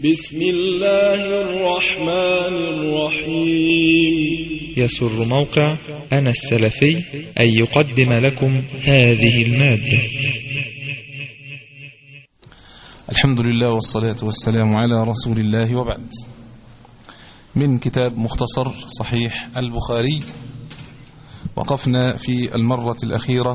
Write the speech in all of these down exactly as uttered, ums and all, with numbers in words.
بسم الله الرحمن الرحيم. يسر موقع أنا السلفي أن يقدم لكم هذه المادة. الحمد لله والصلاة والسلام على رسول الله، وبعد. من كتاب مختصر صحيح البخاري، وقفنا في المرة الأخيرة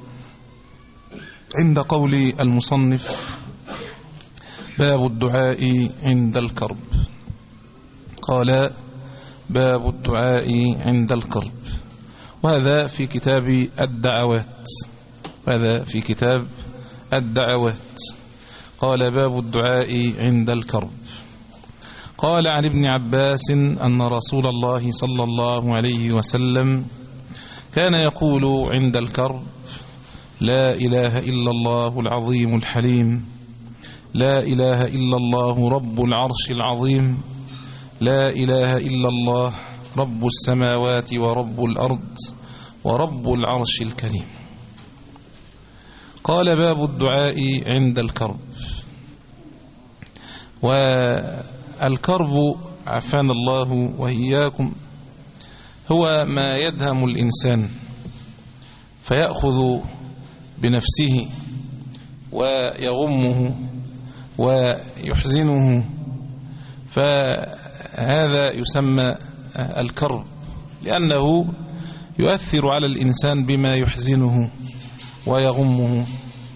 عند قول المصنف: باب الدعاء عند الكرب. قال: باب الدعاء عند الكرب، وهذا في كتاب الدعوات هذا في كتاب الدعوات قال: باب الدعاء عند الكرب. قال: عن ابن عباس أن رسول الله صلى الله عليه وسلم كان يقول عند الكرب: لا إله إلا الله العظيم الحليم، لا إله إلا الله رب العرش العظيم، لا إله إلا الله رب السماوات ورب الأرض ورب العرش الكريم. قال: باب الدعاء عند الكرب. والكرب عافانا الله وإياكم هو ما يدهم الإنسان فيأخذ بنفسه ويغمه ويحزنه، فهذا يسمى الكرب، لأنه يؤثر على الإنسان بما يحزنه ويغمه.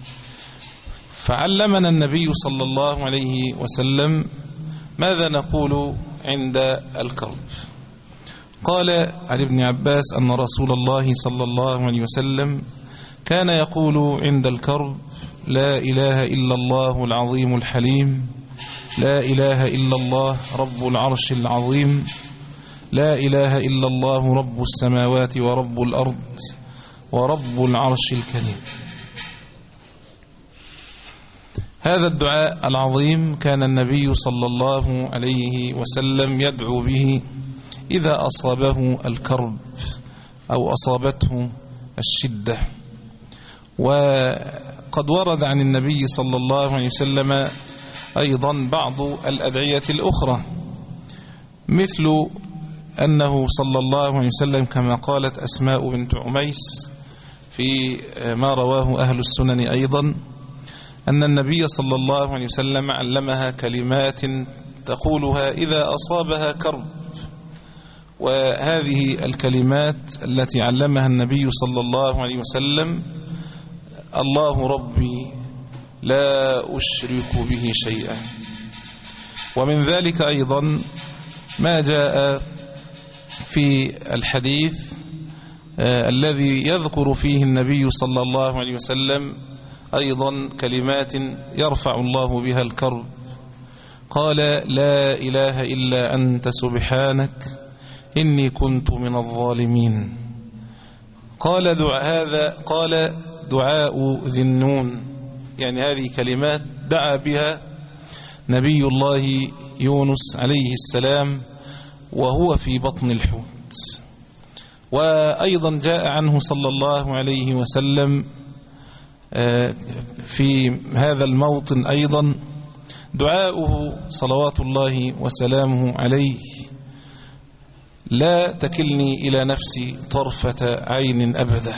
فعلمنا النبي صلى الله عليه وسلم ماذا نقول عند الكرب. قال عن ابن عباس أن رسول الله صلى الله عليه وسلم كان يقول عند الكرب: لا إله إلا الله العظيم الحليم، لا إله إلا الله رب العرش العظيم، لا إله إلا الله رب السماوات ورب الأرض ورب العرش الكريم. هذا الدعاء العظيم كان النبي صلى الله عليه وسلم يدعو به إذا أصابه الكرب أو أصابته الشدة. وقد ورد عن النبي صلى الله عليه وسلم أيضا بعض الأدعية الأخرى، مثل أنه صلى الله عليه وسلم كما قالت أسماء بنت عميس في ما رواه أهل السنن أيضا، أن النبي صلى الله عليه وسلم علمها كلمات تقولها إذا أصابها كرب. وهذه الكلمات التي علمها النبي صلى الله عليه وسلم: الله ربي لا أشرك به شيئا. ومن ذلك أيضا ما جاء في الحديث آه الذي يذكر فيه النبي صلى الله عليه وسلم أيضا كلمات يرفع الله بها الكرب. قال: لا إله إلا أنت سبحانك إني كنت من الظالمين. قال دعاء هذا قال دعاء ذي النون، يعني هذه كلمات دعا بها نبي الله يونس عليه السلام وهو في بطن الحوت. وأيضا جاء عنه صلى الله عليه وسلم في هذا الموطن أيضا دعاؤه صلوات الله وسلامه عليه: لا تكلني إلى نفسي طرفة عين أبدا.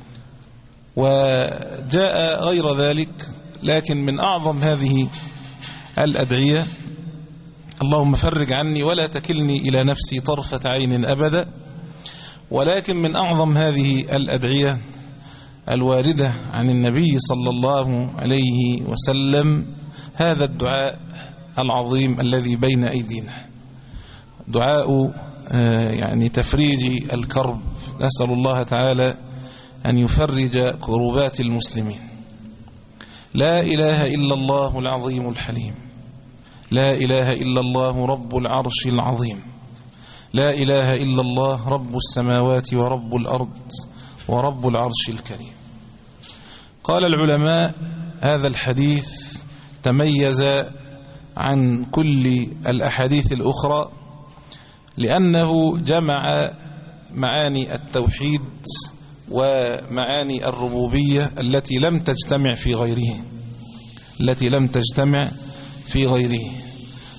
وجاء غير ذلك، لكن من أعظم هذه الأدعية: اللهم فرج عني ولا تكلني إلى نفسي طرفة عين أبدا. ولكن من أعظم هذه الأدعية الواردة عن النبي صلى الله عليه وسلم هذا الدعاء العظيم الذي بين أيدينا، دعاء يعني تفريج الكرب. نسأل الله تعالى أن يفرج كربات المسلمين. لا إله إلا الله العظيم الحليم، لا إله إلا الله رب العرش العظيم، لا إله إلا الله رب السماوات ورب الأرض ورب العرش الكريم. قال العلماء: هذا الحديث تميز عن كل الأحاديث الأخرى لأنه جمع معاني التوحيد ومعاني الربوبية التي لم تجتمع في غيره التي لم تجتمع في غيره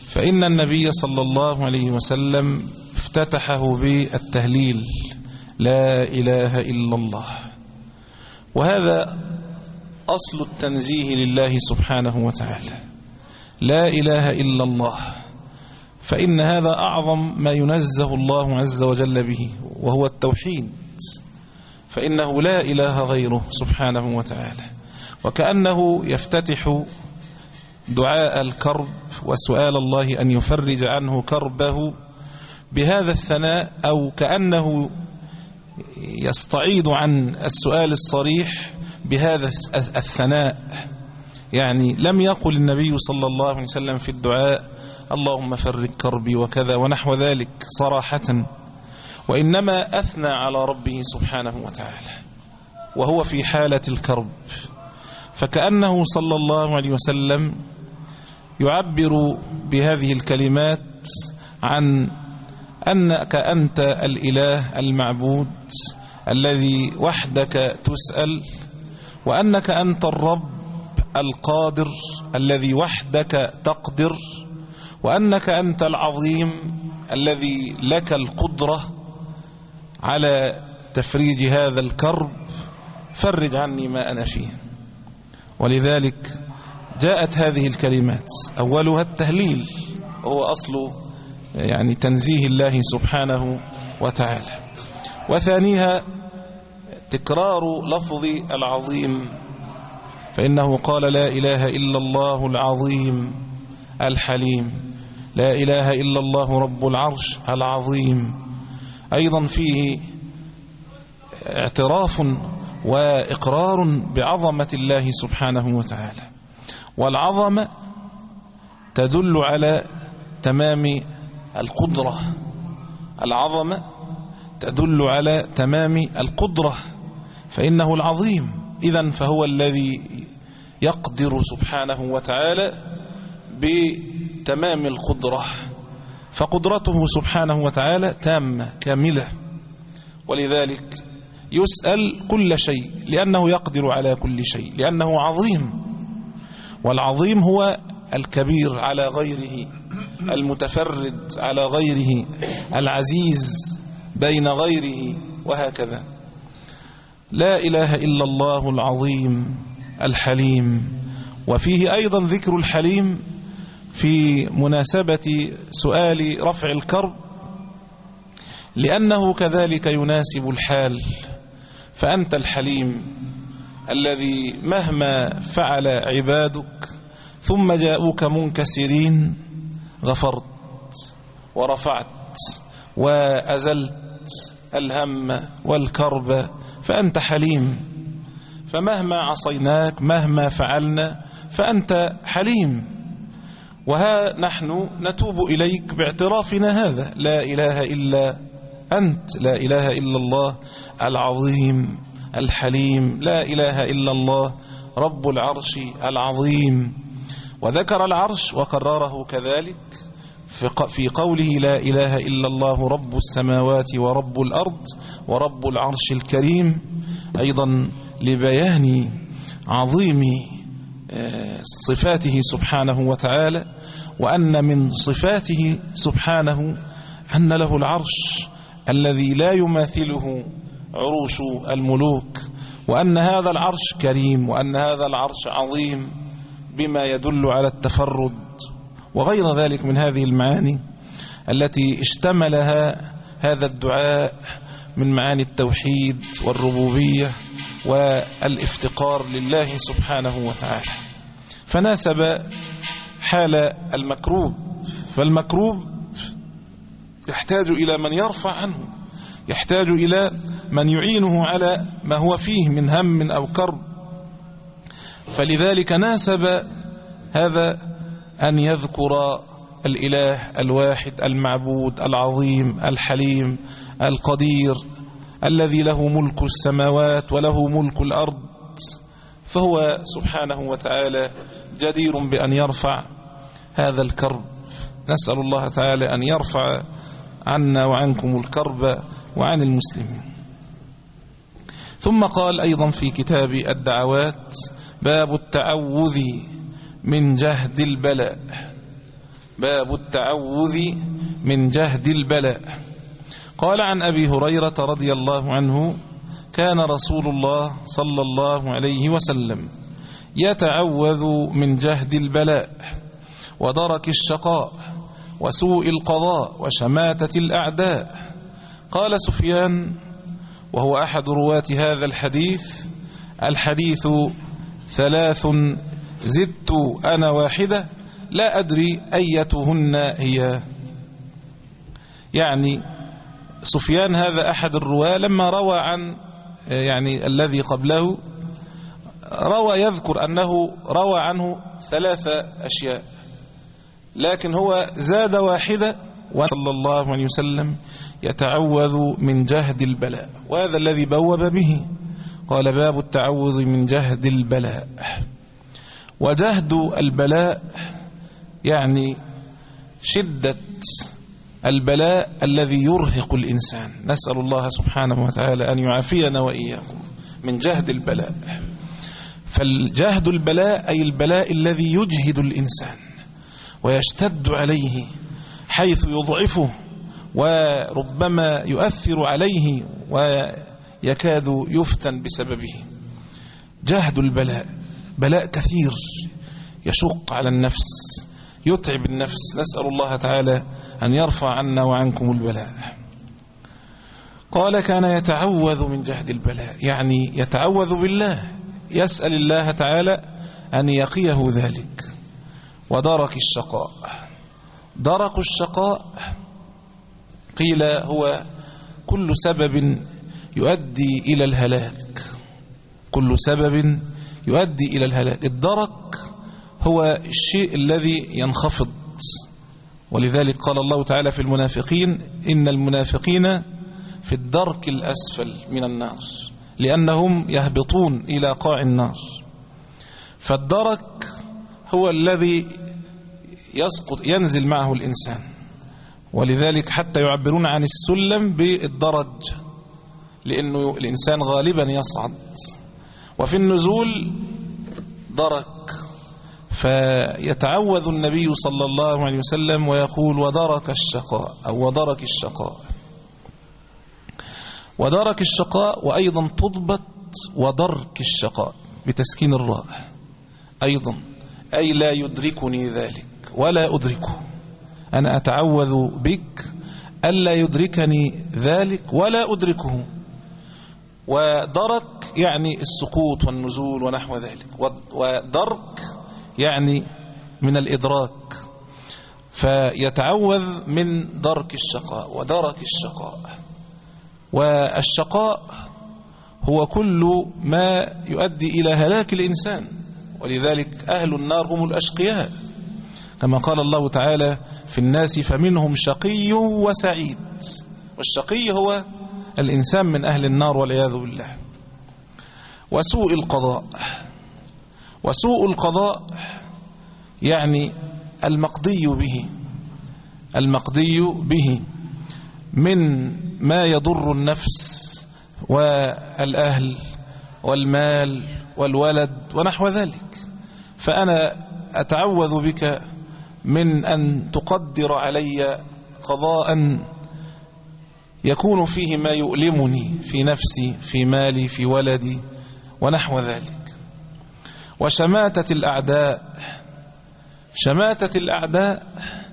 فإن النبي صلى الله عليه وسلم افتتحه بالتهليل لا إله إلا الله، وهذا أصل التنزيه لله سبحانه وتعالى، لا إله إلا الله، فإن هذا أعظم ما ينزه الله عز وجل به، وهو التوحيد، فإنه لا إله غيره سبحانه وتعالى. وكأنه يفتتح دعاء الكرب وسؤال الله أن يفرج عنه كربه بهذا الثناء، أو كأنه يستعيض عن السؤال الصريح بهذا الثناء. يعني لم يقل النبي صلى الله عليه وسلم في الدعاء اللهم فرج كربي وكذا ونحو ذلك صراحة، وإنما أثنى على ربه سبحانه وتعالى وهو في حالة الكرب، فكأنه صلى الله عليه وسلم يعبر بهذه الكلمات عن أنك أنت الإله المعبود الذي وحدك تسأل، وأنك أنت الرب القادر الذي وحدك تقدر، وأنك أنت العظيم الذي لك القدرة على تفريج هذا الكرب، فرج عني ما أنا فيه. ولذلك جاءت هذه الكلمات، أولها التهليل وهو أصل يعني تنزيه الله سبحانه وتعالى، وثانيها تكرار لفظ العظيم، فإنه قال لا إله إلا الله العظيم الحليم، لا إله إلا الله رب العرش العظيم. أيضا فيه اعتراف وإقرار بعظمة الله سبحانه وتعالى، والعظمة تدل على تمام القدرة، العظمة تدل على تمام القدرة، فإنه العظيم، إذن فهو الذي يقدر سبحانه وتعالى بتمام القدرة، فقدرته سبحانه وتعالى تامة كاملة، ولذلك يسأل كل شيء لأنه يقدر على كل شيء، لأنه عظيم، والعظيم هو الكبير على غيره، المتفرد على غيره، العزيز بين غيره، وهكذا. لا إله إلا الله العظيم الحليم. وفيه أيضا ذكر الحليم في مناسبة سؤال رفع الكرب، لأنه كذلك يناسب الحال، فأنت الحليم الذي مهما فعل عبادك ثم جاءوك منكسرين غفرت ورفعت وأزلت الهم والكرب، فأنت حليم، فمهما عصيناك مهما فعلنا فأنت حليم. وها نحن نتوب إليك باعترافنا هذا، لا إله إلا أنت، لا إله إلا الله العظيم الحليم، لا إله إلا الله رب العرش العظيم. وذكر العرش وكرره كذلك في قوله لا إله إلا الله رب السماوات ورب الأرض ورب العرش الكريم، أيضا لبيان عظيم صفاته سبحانه وتعالى، وأن من صفاته سبحانه أن له العرش الذي لا يماثله عروش الملوك، وأن هذا العرش كريم، وأن هذا العرش عظيم بما يدل على التفرد وغير ذلك من هذه المعاني التي اشتملها هذا الدعاء من معاني التوحيد والربوبية والافتقار لله سبحانه وتعالى. فناسب حال المكروب، فالمكروب يحتاج إلى من يرفع عنه، يحتاج إلى من يعينه على ما هو فيه من هم أو كرب، فلذلك ناسب هذا أن يذكر الإله الواحد المعبود العظيم الحليم القدير الذي له ملك السماوات وله ملك الأرض، فهو سبحانه وتعالى جدير بأن يرفع هذا الكرب. نسأل الله تعالى أن يرفع عنا وعنكم الكرب وعن المسلمين. ثم قال أيضا في كتاب الدعوات باب التعوذ من جهد البلاء. باب التعوذ من جهد البلاء. قال عن أبي هريرة رضي الله عنه: كان رسول الله صلى الله عليه وسلم يتعوذ من جهد البلاء ودرك الشقاء وسوء القضاء وشماتة الأعداء. قال سفيان وهو أحد رواة هذا الحديث: الحديث ثلاث زدت أنا واحدة لا أدري أيتهن هي. يعني سفيان هذا أحد الرواة لما روى عن يعني الذي قبله روى يذكر أنه روى عنه ثلاثة أشياء، لكن هو زاد واحدة: صلى الله عليه وسلم يتعوذ من جهد البلاء. وهذا الذي بوب به، قال: باب التعوذ من جهد البلاء. وجهد البلاء يعني شدة البلاء الذي يرهق الإنسان. نسأل الله سبحانه وتعالى أن يعافينا وإياكم من جهد البلاء. فالجهد البلاء أي البلاء الذي يجهد الإنسان ويشتد عليه حيث يضعفه وربما يؤثر عليه ويكاد يفتن بسببه. جهد البلاء بلاء كثير يشق على النفس، يتعب النفس. نسأل الله تعالى أن يرفع عنا وعنكم البلاء. قال: كان يتعوذ من جهد البلاء، يعني يتعوذ بالله، يسأل الله تعالى أن يقيه ذلك. ودرك الشقاء. درك الشقاء قيل هو كل سبب يؤدي إلى الهلاك، كل سبب يؤدي إلى الهلاك. الدرك هو الشيء الذي ينخفض، ولذلك قال الله تعالى في المنافقين: إن المنافقين في الدرك الأسفل من النار، لأنهم يهبطون إلى قاع النار. فالدرك هو الذي يسقط ينزل معه الإنسان، ولذلك حتى يعبرون عن السلم بالدرج، لأنه الإنسان غالبا يصعد، وفي النزول درك. فيتعوذ النبي صلى الله عليه وسلم ويقول: ودرك الشقاء، أو ودرك الشقاء. ودرك الشقاء، وأيضا تضبط ودرك الشقاء بتسكين الراء أيضا، أي لا يدركني ذلك ولا أدركه. أنا أتعوذ بك ألا يدركني ذلك ولا أدركه. ودرك يعني السقوط والنزول ونحو ذلك، ودرك يعني من الإدراك. فيتعوذ من درك الشقاء ودرك الشقاء. والشقاء هو كل ما يؤدي إلى هلاك الإنسان، ولذلك أهل النار هم الأشقياء، كما قال الله تعالى: في الناس فمنهم شقي وسعيد. والشقي هو الإنسان من أهل النار والعياذ بالله. وسوء القضاء. وسوء القضاء يعني المقضي به، المقضي به من ما يضر النفس والأهل والمال والولد ونحو ذلك. فأنا أتعوذ بك من أن تقدر علي قضاء يكون فيه ما يؤلمني في نفسي، في مالي، في ولدي ونحو ذلك. وشماتة الأعداء. شماتة الأعداء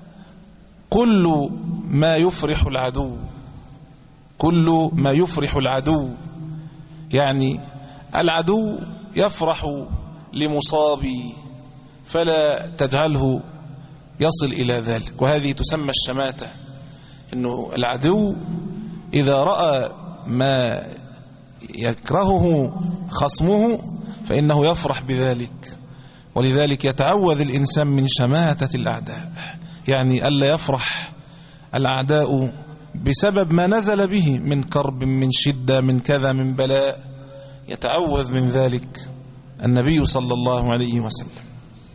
كل ما يفرح العدو، كل ما يفرح العدو. يعني العدو يفرح لمصابي فلا تجعله يصل إلى ذلك، وهذه تسمى الشماتة. إنه العدو إذا رأى ما يكرهه خصمه فإنه يفرح بذلك، ولذلك يتعوذ الإنسان من شماتة الأعداء، يعني ألا يفرح الأعداء بسبب ما نزل به من كرب، من شدة، من كذا، من بلاء. يتعوذ من ذلك النبي صلى الله عليه وسلم.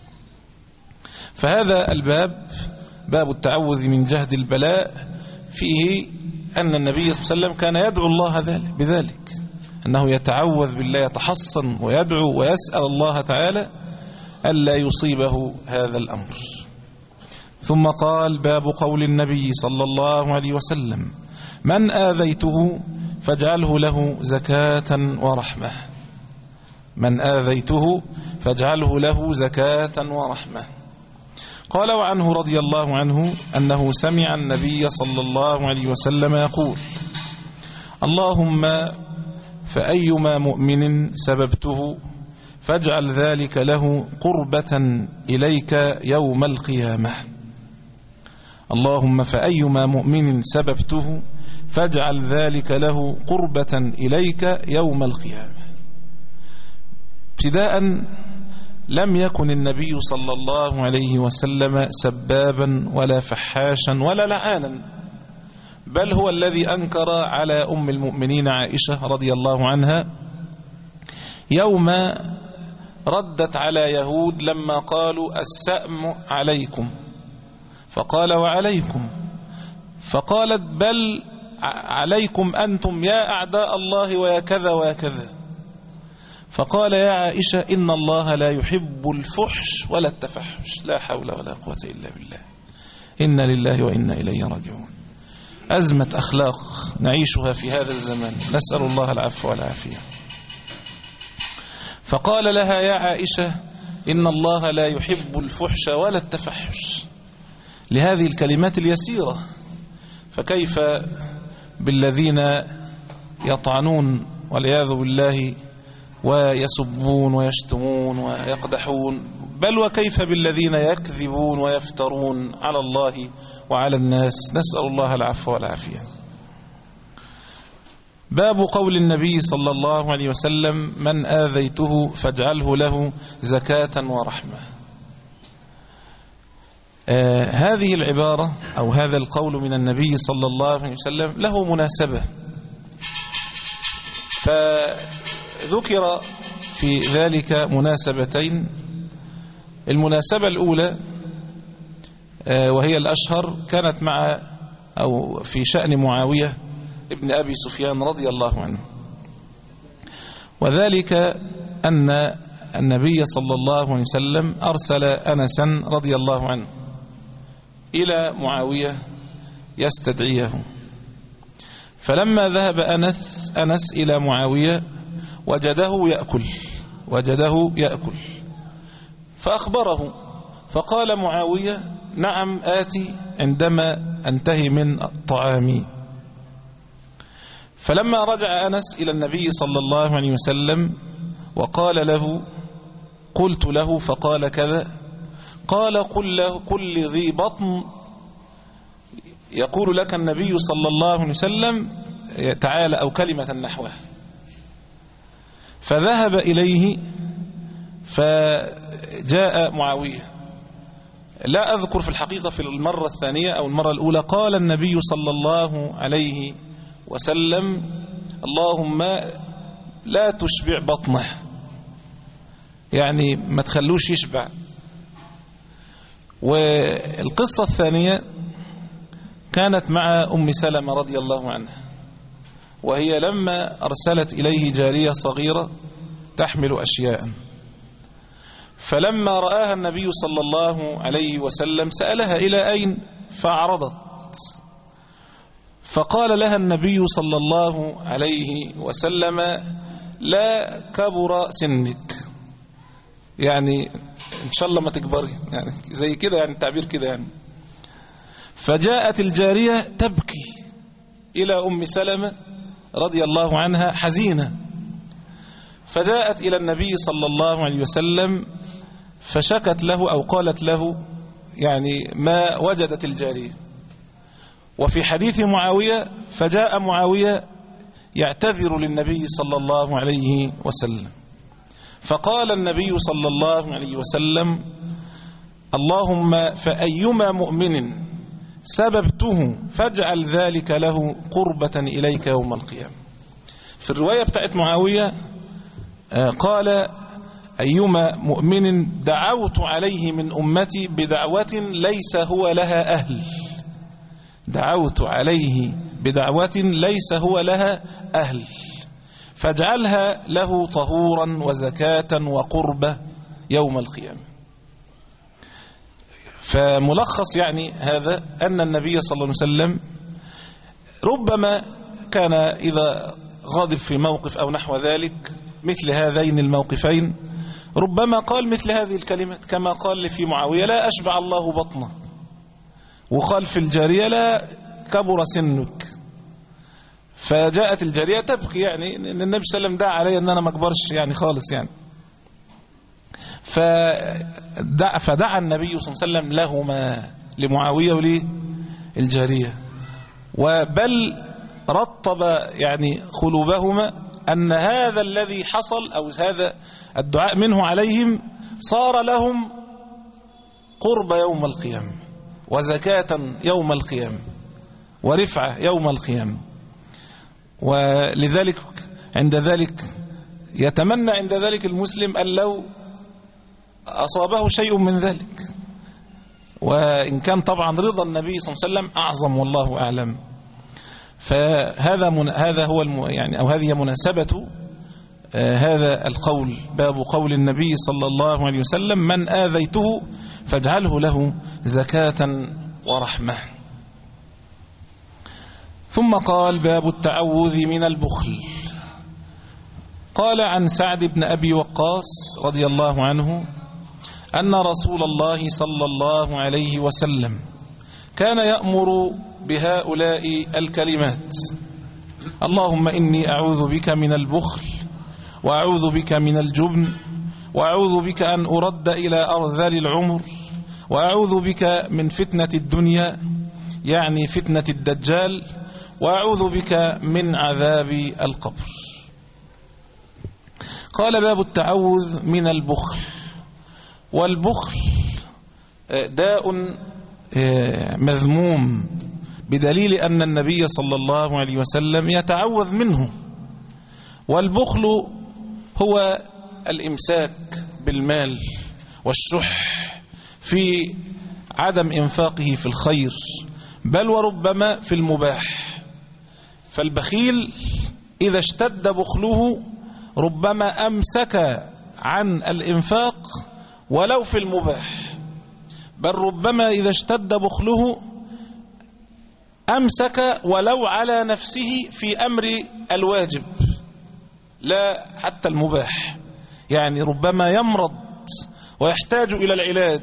فهذا الباب، باب التعوذ من جهد البلاء، فيه أن النبي صلى الله عليه وسلم كان يدعو الله بذلك، أنه يتعوذ بالله، يتحصن ويدعو ويسأل الله تعالى ألا يصيبه هذا الأمر. ثم قال: باب قول النبي صلى الله عليه وسلم: من آذيته فاجعله له زكاة ورحمة. من آذيته فاجعله له زكاة ورحمة. قال: وعنه رضي الله عنه أنه سمع النبي صلى الله عليه وسلم يقول: اللهم فأيما مؤمن سببته فاجعل ذلك له قربة إليك يوم القيامة. اللهم فأيما مؤمن سببته فاجعل ذلك له قربة إليك يوم القيامة. ابتداء لم يكن النبي صلى الله عليه وسلم سبابا ولا فحاشا ولا لعانا، بل هو الذي أنكر على أم المؤمنين عائشة رضي الله عنها يوم ردت على يهود لما قالوا: السأم عليكم، فقال: وعليكم، فقالت: بل عليكم أنتم يا أعداء الله ويا كذا ويا كذا. فقال: يا عائشة إن الله لا يحب الفحش ولا التفحش. لا حول ولا قوة إلا بالله. إنا لله وإنا إليه راجعون. أزمة أخلاق نعيشها في هذا الزمان، نسأل الله العفو والعافية. فقال لها: يا عائشة إن الله لا يحب الفحش ولا التفحش، لهذه الكلمات اليسيرة. فكيف بالذين يطعنون والعياذ بالله ويسبون ويشتمون ويقدحون، بل وكيف بالذين يكذبون ويفترون على الله وعلى الناس، نسأل الله العفو والعافية. باب قول النبي صلى الله عليه وسلم: من آذيته فاجعله له زكاة ورحمة. آه هذه العبارة أو هذا القول من النبي صلى الله عليه وسلم له مناسبة، فذكر في ذلك مناسبتين. المناسبة الأولى آه وهي الأشهر كانت مع أو في شأن معاوية ابن أبي سفيان رضي الله عنه، وذلك أن النبي صلى الله عليه وسلم أرسل أنسا رضي الله عنه إلى معاوية يستدعيه. فلما ذهب أنس, أنس إلى معاوية وجده يأكل وجده يأكل فأخبره، فقال معاوية: نعم آتي عندما أنتهي من طعامي. فلما رجع أنس إلى النبي صلى الله عليه وسلم وقال له: قلت له فقال كذا، قال: قل له كل ذي بطن يقول لك النبي صلى الله عليه وسلم تعالى، أو كلمة نحوها. فذهب إليه فجاء معاوية. لا أذكر في الحقيقة في المرة الثانية أو المرة الأولى قال النبي صلى الله عليه وسلم: اللهم لا تشبع بطنه، يعني ما تخلوش يشبع. والقصة الثانية كانت مع أم سلمة رضي الله عنها، وهي لما أرسلت إليه جارية صغيرة تحمل أشياء، فلما رآها النبي صلى الله عليه وسلم سألها: إلى أين؟ فأعرضت. فقال لها النبي صلى الله عليه وسلم: لا كبر سنك، يعني إن شاء الله ما تكبري، يعني زي كده، يعني التعبير كده يعني. فجاءت الجارية تبكي إلى أم سلمة رضي الله عنها حزينة، فجاءت إلى النبي صلى الله عليه وسلم فشكت له أو قالت له يعني ما وجدت الجارية. وفي حديث معاوية: فجاء معاوية يعتذر للنبي صلى الله عليه وسلم، فقال النبي صلى الله عليه وسلم: اللهم فأيما مؤمن سببته فاجعل ذلك له قربة إليك يوم القيامة. في الرواية بتاعت معاوية قال: أيما مؤمن دعوت عليه من أمتي بدعوة ليس هو لها أهل، دعوت عليه بدعوة ليس هو لها أهل، فاجعلها له طهورا وزكاة وقربة يوم القيامة. فملخص يعني هذا أن النبي صلى الله عليه وسلم ربما كان إذا غاضب في موقف أو نحو ذلك مثل هذين الموقفين ربما قال مثل هذه الكلمات، كما قال في معاوية: لا أشبع الله بطنه، وقال في الجارية: لا كبر سنك. فجاءت الجارية تبكي، يعني ان النبي صلى الله عليه وسلم دعا علي ان انا ما اكبرش يعني خالص يعني. فدعا, فدعا النبي صلى الله عليه وسلم لهما، لمعاوية وللجارية، وبل رطب يعني قلوبهما أن هذا الذي حصل أو هذا الدعاء منه عليهم صار لهم قرب يوم القيامة وزكاة يوم القيامة ورفعة يوم القيامة. ولذلك عند ذلك يتمنى عند ذلك المسلم أن لو أصابه شيء من ذلك، وإن كان طبعا رضا النبي صلى الله عليه وسلم أعظم والله أعلم. فهذا من هذا هو الم يعني أو هذه مناسبة آه هذا القول، باب قول النبي صلى الله عليه وسلم: من آذيته فاجعله له زكاة ورحمة. ثم قال: باب التعوذ من البخل. قال عن سعد بن أبي وقاص رضي الله عنه أن رسول الله صلى الله عليه وسلم كان يأمر بهؤلاء الكلمات: اللهم إني أعوذ بك من البخل، وأعوذ بك من الجبن، وأعوذ بك أن أرد إلى أرذل العمر، وأعوذ بك من فتنة الدنيا يعني فتنة الدجال، وأعوذ بك من عذاب القبر. قال: باب التعوذ من البخل. والبخل داء مذموم بدليل أن النبي صلى الله عليه وسلم يتعوذ منه. والبخل هو الإمساك بالمال والشح في عدم إنفاقه في الخير، بل وربما في المباح. فالبخيل إذا اشتد بخله ربما أمسك عن الإنفاق ولو في المباح، بل ربما إذا اشتد بخله أمسك ولو على نفسه في أمر الواجب لا حتى المباح. يعني ربما يمرض ويحتاج إلى العلاج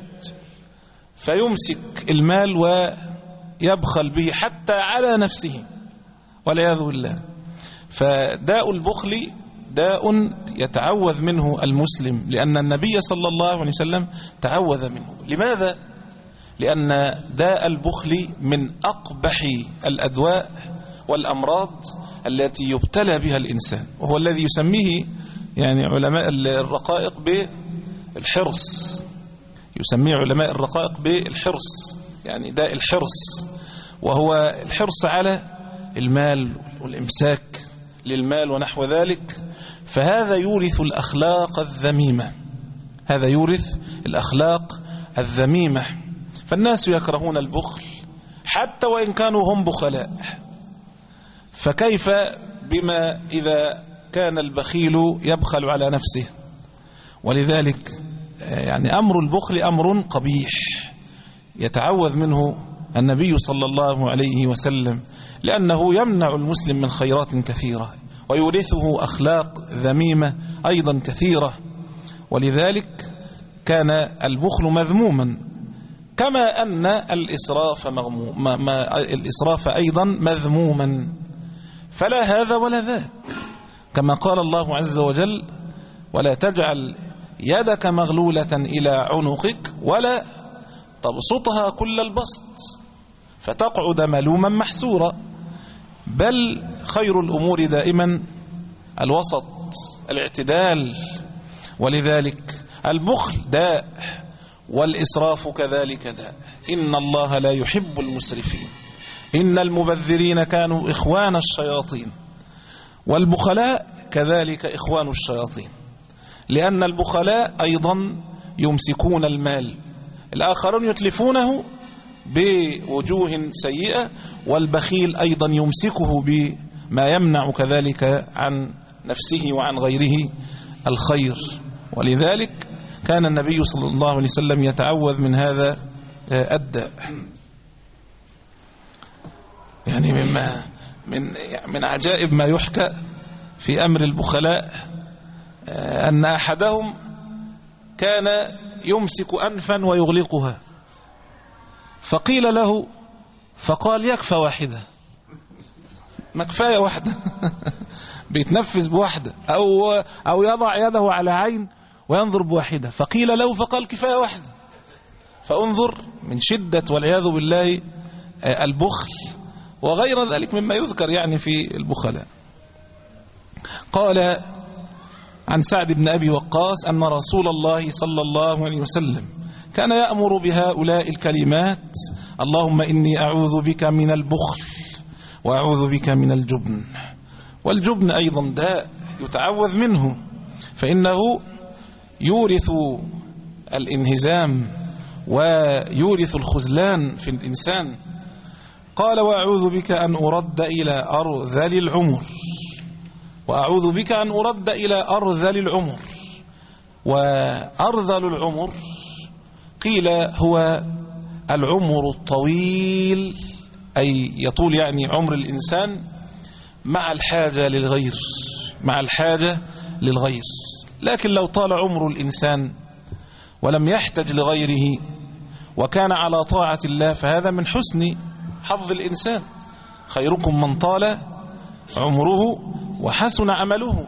فيمسك المال ويبخل به حتى على نفسه والعياذ بالله. فداء البخل داء يتعوذ منه المسلم، لأن النبي صلى الله عليه وسلم تعوذ منه. لماذا؟ لأن داء البخل من أقبح الأدواء والأمراض التي يبتلى بها الإنسان، وهو الذي يسميه يعني علماء الرقائق بالحرص، يسميه علماء الرقائق بالحرص، يعني داء الحرص، وهو الحرص على المال والإمساك للمال ونحو ذلك. فهذا يورث الأخلاق الذميمة، هذا يورث الأخلاق الذميمة. فالناس يكرهون البخل حتى وإن كانوا هم بخلاء، فكيف بما إذا كان البخيل يبخل على نفسه؟ ولذلك يعني أمر البخل أمر قبيح يتعوذ منه النبي صلى الله عليه وسلم، لأنه يمنع المسلم من خيرات كثيرة ويورثه أخلاق ذميمة أيضا كثيرة. ولذلك كان البخل مذموما، كما أن الإسراف مغموم ما ما الإسراف أيضا مذموما. فلا هذا ولا ذاك، كما قال الله عز وجل: ولا تجعل يدك مغلولة إلى عنقك ولا تبسطها كل البسط فتقعد ملوما محسورا، بل خير الأمور دائما الوسط، الاعتدال. ولذلك البخل داء والإسراف كذلك داء. إن الله لا يحب المسرفين، إن المبذرين كانوا إخوان الشياطين. والبخلاء كذلك إخوان الشياطين، لأن البخلاء أيضا يمسكون المال، الآخرون يتلفونه بوجوه سيئة، والبخيل أيضا يمسكه بما يمنع كذلك عن نفسه وعن غيره الخير. ولذلك كان النبي صلى الله عليه وسلم يتعوذ من هذا الداء. يعني مما من من عجائب ما يحكى في أمر البخلاء أن أحدهم كان يمسك أنفا ويغلقها، فقيل له فقال يكفى واحدة، ما كفاية واحدة بيتنفس بواحدة، أو أو يضع يده على عين وينظر بواحدة، فقيل له فقال كفاية واحدة. فانظر من شدة والعياذ بالله البخل وغير ذلك مما يذكر يعني في البخلاء. قال عن سعد بن أبي وقاص أن رسول الله صلى الله عليه وسلم كان يأمر بهؤلاء الكلمات: اللهم إني أعوذ بك من البخل وأعوذ بك من الجبن. والجبن أيضا داء يتعوذ منه، فإنه يورث الانهزام ويورث الخذلان في الإنسان. قال: وأعوذ بك أن أرد إلى أرذل العمر، وأعوذ بك أن أرد إلى أرذل العمر. وأرذل العمر قيل هو العمر الطويل، أي يطول يعني عمر الإنسان مع الحاجة للغير، مع الحاجة للغير. لكن لو طال عمر الإنسان ولم يحتج لغيره وكان على طاعة الله فهذا من حسن حظ الإنسان. خيركم من طال عمره وحسن عمله.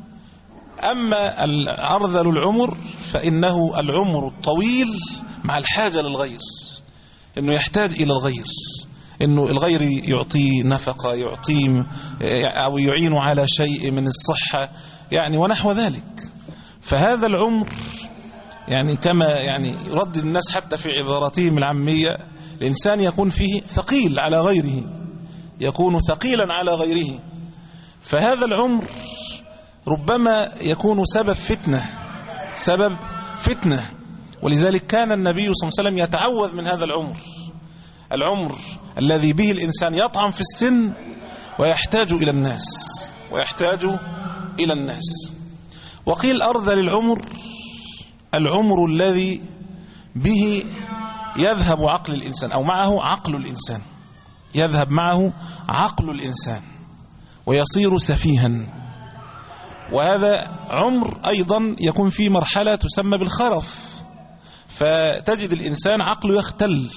أما أرذل العمر فإنه العمر الطويل مع الحاجة للغير، إنه يحتاج إلى الغير، إنه الغير يعطي نفقة، يعطي أو يعين على شيء من الصحة يعني ونحو ذلك. فهذا العمر يعني كما يعني يردد الناس حتى في عباراتهم العامية، الإنسان يكون فيه ثقيل على غيره، يكون ثقيلا على غيره. فهذا العمر ربما يكون سبب فتنة، سبب فتنة. ولذلك كان النبي صلى الله عليه وسلم يتعوذ من هذا العمر، العمر الذي به الإنسان يطعم في السن ويحتاج إلى الناس، ويحتاج إلى الناس. وقيل أرذل العمر العمر الذي به يذهب عقل الإنسان، أو معه عقل الإنسان، يذهب معه عقل الإنسان ويصير سفيها. وهذا عمر أيضا يكون في مرحلة تسمى بالخرف، فتجد الإنسان عقله يختل،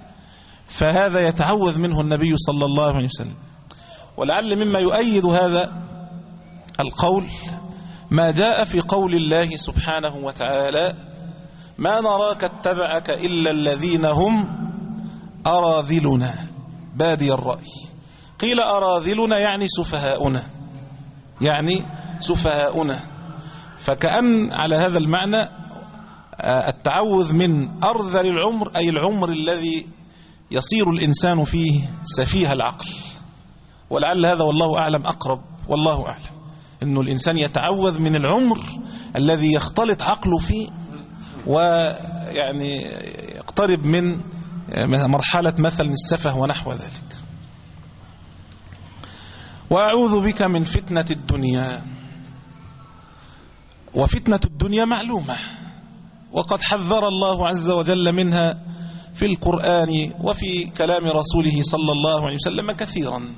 فهذا يتعوذ منه النبي صلى الله عليه وسلم. ولعل مما يؤيد هذا القول ما جاء في قول الله سبحانه وتعالى: ما نراك اتبعك إلا الذين هم أراذلنا بادي الرأي. قيل أراذلنا يعني سفهاؤنا، يعني سفهاؤنا. فكأن على هذا المعنى التعوذ من أرذل العمر أي العمر الذي يصير الإنسان فيه سفيه العقل. ولعل هذا والله أعلم أقرب، والله أعلم، إنه الإنسان يتعوذ من العمر الذي يختلط عقله فيه ويعني يقترب من مرحلة مثلا السفه ونحو ذلك. وأعوذ بك من فتنة الدنيا. وفتنة الدنيا معلومة، وقد حذر الله عز وجل منها في القرآن وفي كلام رسوله صلى الله عليه وسلم كثيرا.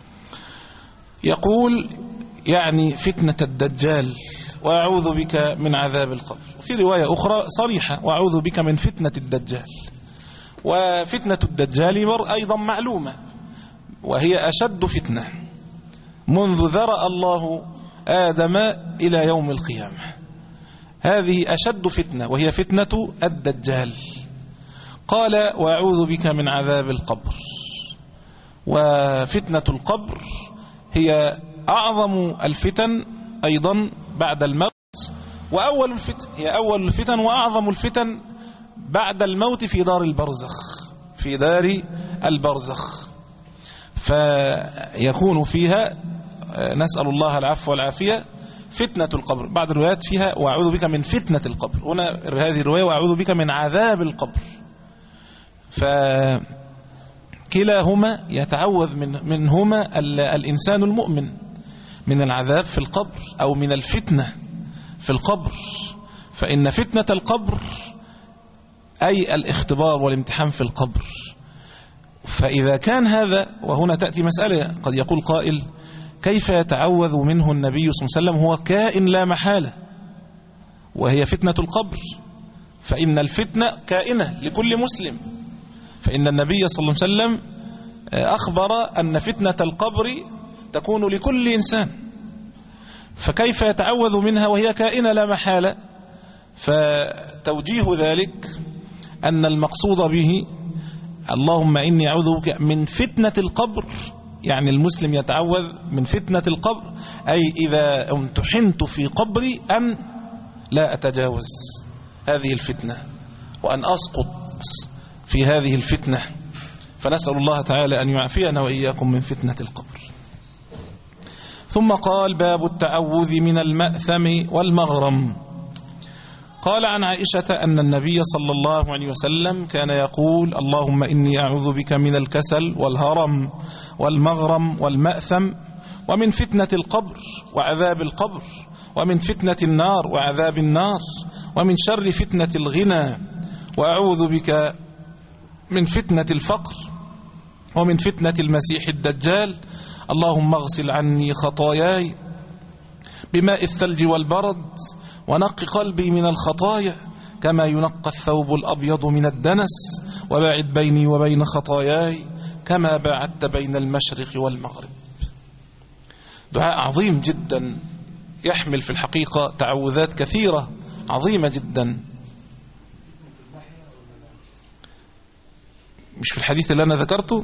يقول يعني فتنة الدجال: وأعوذ بك من عذاب القبر. وفي رواية أخرى صريحة: وأعوذ بك من فتنة الدجال. وفتنة الدجال أيضا معلومة، وهي أشد فتنة منذ ذرأ الله آدم إلى يوم القيامة. هذه أشد فتنة، وهي فتنة الدجال. قال: وأعوذ بك من عذاب القبر. وفتنة القبر هي أعظم الفتن أيضا بعد الموت، وأول الفتن هي أول الفتن وأعظم الفتن بعد الموت في دار البرزخ، في دار البرزخ. فيكون فيها، نسأل الله العفو والعافية، فتنة القبر. بعض الروايات فيها وأعوذ بك من فتنة القبر، هنا هذه الرواية وأعوذ بك من عذاب القبر. فكلاهما يتعوذ من منهما الإنسان المؤمن، من العذاب في القبر أو من الفتنة في القبر. فإن فتنة القبر أي الاختبار والامتحان في القبر. فإذا كان هذا، وهنا تأتي مسألة قد يقول قائل كيف يتعوذ منه النبي صلى الله عليه وسلم هو كائن لا محالة، وهي فتنة القبر، فإن الفتنة كائنة لكل مسلم، فإن النبي صلى الله عليه وسلم أخبر أن فتنة القبر تكون لكل إنسان، فكيف يتعوذ منها وهي كائنة لا محالة؟ فتوجيه ذلك أن المقصود به اللهم إني أعوذ بك من فتنة القبر، يعني المسلم يتعوذ من فتنة القبر، أي إذا امتحنت في قبري أن لا أتجاوز هذه الفتنة وأن أسقط في هذه الفتنة، فنسأل الله تعالى أن يعافينا وإياكم من فتنة القبر. ثم قال باب التعوذ من المأثم والمغرم. قال عن عائشة أن النبي صلى الله عليه وسلم كان يقول اللهم إني أعوذ بك من الكسل والهرم والمغرم والمأثم ومن فتنة القبر وعذاب القبر ومن فتنة النار وعذاب النار ومن شر فتنة الغنى، وأعوذ بك من فتنة الفقر ومن فتنة المسيح الدجال، اللهم اغسل عني خطاياي بماء الثلج والبرد ونق قلبي من الخطايا كما ينقى الثوب الأبيض من الدنس، وباعد بيني وبين خطاياي كما باعدت بين المشرق والمغرب. دعاء عظيم جدا يحمل في الحقيقة تعوذات كثيرة عظيمة جدا. مش في الحديث اللي أنا ذكرته؟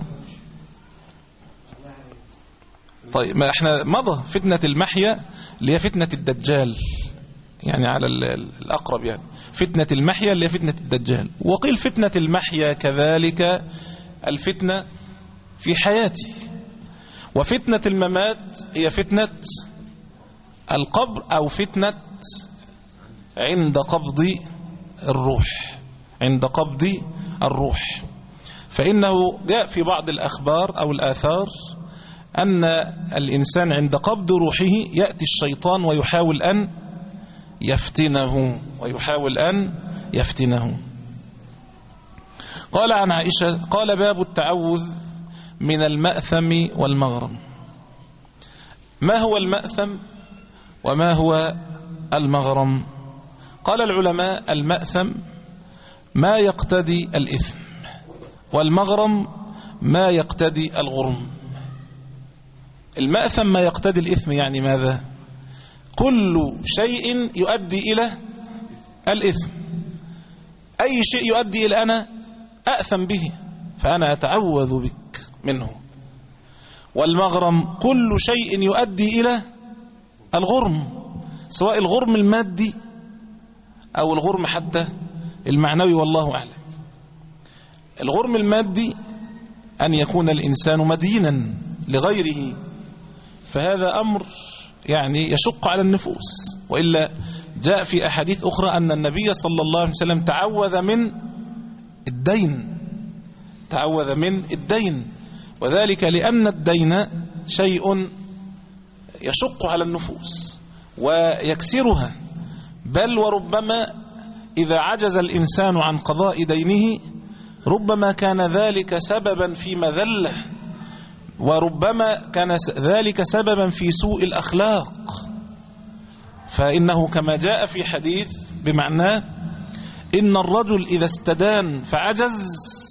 طيب ما احنا مضى فتنة المحيا اللي هي فتنة الدجال، يعني على الأقرب، يعني فتنة المحيا اللي هي فتنة الدجال. وقيل فتنة المحيا كذلك الفتنة في حياتي، وفتنة الممات هي فتنة القبر أو فتنة عند قبض الروح، عند قبض الروح. فإنه جاء في بعض الأخبار أو الآثار أن الإنسان عند قبض روحه يأتي الشيطان ويحاول أن يفتنه ويحاول أن يفتنه. قال عن عائشة قال باب التعوذ من المأثم والمغرم. ما هو المأثم وما هو المغرم؟ قال العلماء المأثم ما يقتدي الإثم، والمغرم ما يقتدي الغرم. المأثم ما يقتدي الإثم، يعني ماذا؟ كل شيء يؤدي إلى الإثم، أي شيء يؤدي إلى أنا أأثم به فأنا أتعوذ بك منه. والمغرم كل شيء يؤدي إلى الغرم، سواء الغرم المادي أو الغرم حتى المعنوي، والله أعلم. الغرم المادي أن يكون الإنسان مدينا لغيره، فهذا أمر يعني يشق على النفوس، وإلا جاء في أحاديث أخرى أن النبي صلى الله عليه وسلم تعوذ من الدين، تعوذ من الدين، وذلك لأن الدين شيء يشق على النفوس ويكسرها، بل وربما إذا عجز الإنسان عن قضاء دينه ربما كان ذلك سببا في مذلة، وربما كان ذلك سببا في سوء الأخلاق. فإنه كما جاء في حديث بمعناه إن الرجل إذا استدان فعجز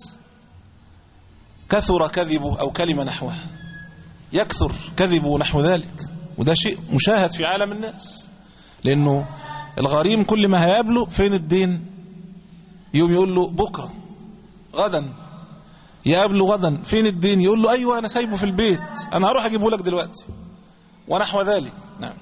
كثر كذبه أو كلمة نحوه، يكثر كذبه نحو ذلك، وده شيء مشاهد في عالم الناس، لأنه الغريم كل ما هيقابله فين الدين يوم يقول له بكرة، غدا يقابله غدا فين الدين يقول له أيوة أنا سايبه في البيت، أنا هروح أجيبه لك دلوقتي، ونحو ذلك. نعم.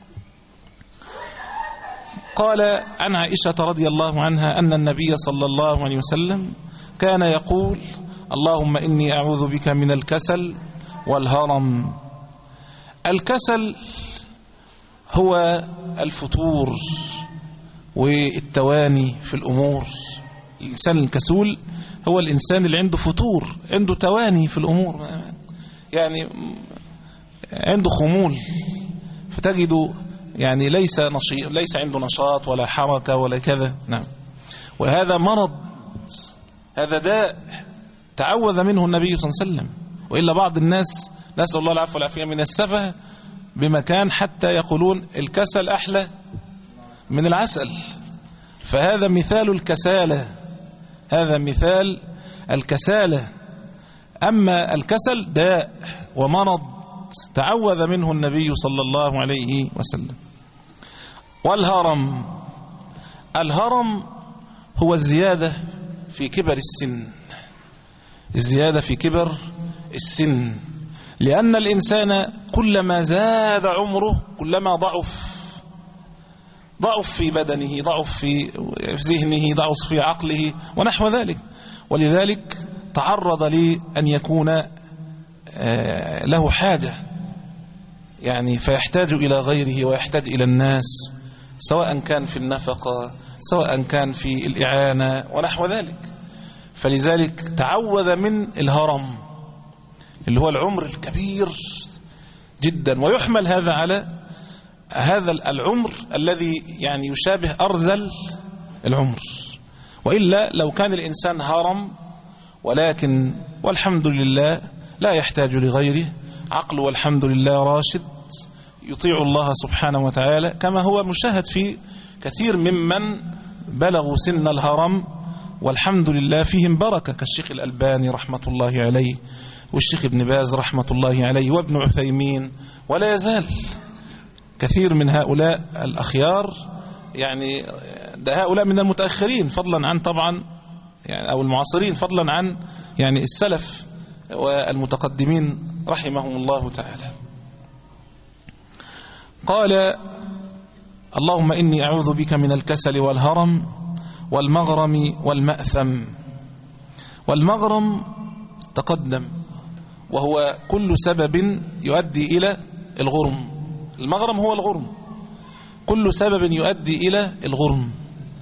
قال عن عائشة رضي الله عنها أن النبي صلى الله عليه وسلم كان يقول اللهم إني أعوذ بك من الكسل والهرم. الكسل هو الفتور والتواني في الأمور. الإنسان الكسول هو الإنسان اللي عنده فتور، عنده تواني في الأمور، يعني عنده خمول، فتجده يعني ليس نشيط، ليس عنده نشاط ولا حركة ولا كذا. نعم. وهذا مرض هذا داء تعوذ منه النبي صلى الله عليه وسلم. وإلا بعض الناس نسأل الله العفو والعافية من السفه بمكان حتى يقولون الكسل أحلى من العسل. فهذا مثال الكسالة، هذا مثال الكسالة. أما الكسل داء ومرض تعوذ منه النبي صلى الله عليه وسلم. والهرم، الهرم هو الزيادة في كبر السن، الزيادة في كبر السن، لأن الإنسان كلما زاد عمره كلما ضعف، ضعف في بدنه، ضعف في ذهنه، ضعف في عقله ونحو ذلك. ولذلك تعرض لأن يكون له حاجة، يعني فيحتاج إلى غيره ويحتاج إلى الناس، سواء كان في النفقة سواء كان في الإعانة ونحو ذلك. فلذلك تعوذ من الهرم اللي هو العمر الكبير جدا، ويحمل هذا على هذا العمر الذي يعني يشابه أرذل العمر. وإلا لو كان الإنسان هرم ولكن والحمد لله لا يحتاج لغيره، عقل والحمد لله راشد، يطيع الله سبحانه وتعالى، كما هو مشاهد في كثير ممن بلغوا سن الهرم والحمد لله فيهم بركة، كالشيخ الألباني رحمة الله عليه، والشيخ ابن باز رحمة الله عليه، وابن عثيمين، ولا يزال كثير من هؤلاء الأخيار، يعني ده هؤلاء من المتأخرين فضلا عن طبعا يعني أو المعاصرين فضلا عن يعني السلف والمتقدمين رحمهم الله تعالى. قال اللهم إني أعوذ بك من الكسل والهرم والمغرم والمأثم. والمغرم تقدم وهو كل سبب يؤدي إلى الغرم، المغرم هو الغرم، كل سبب يؤدي إلى الغرم.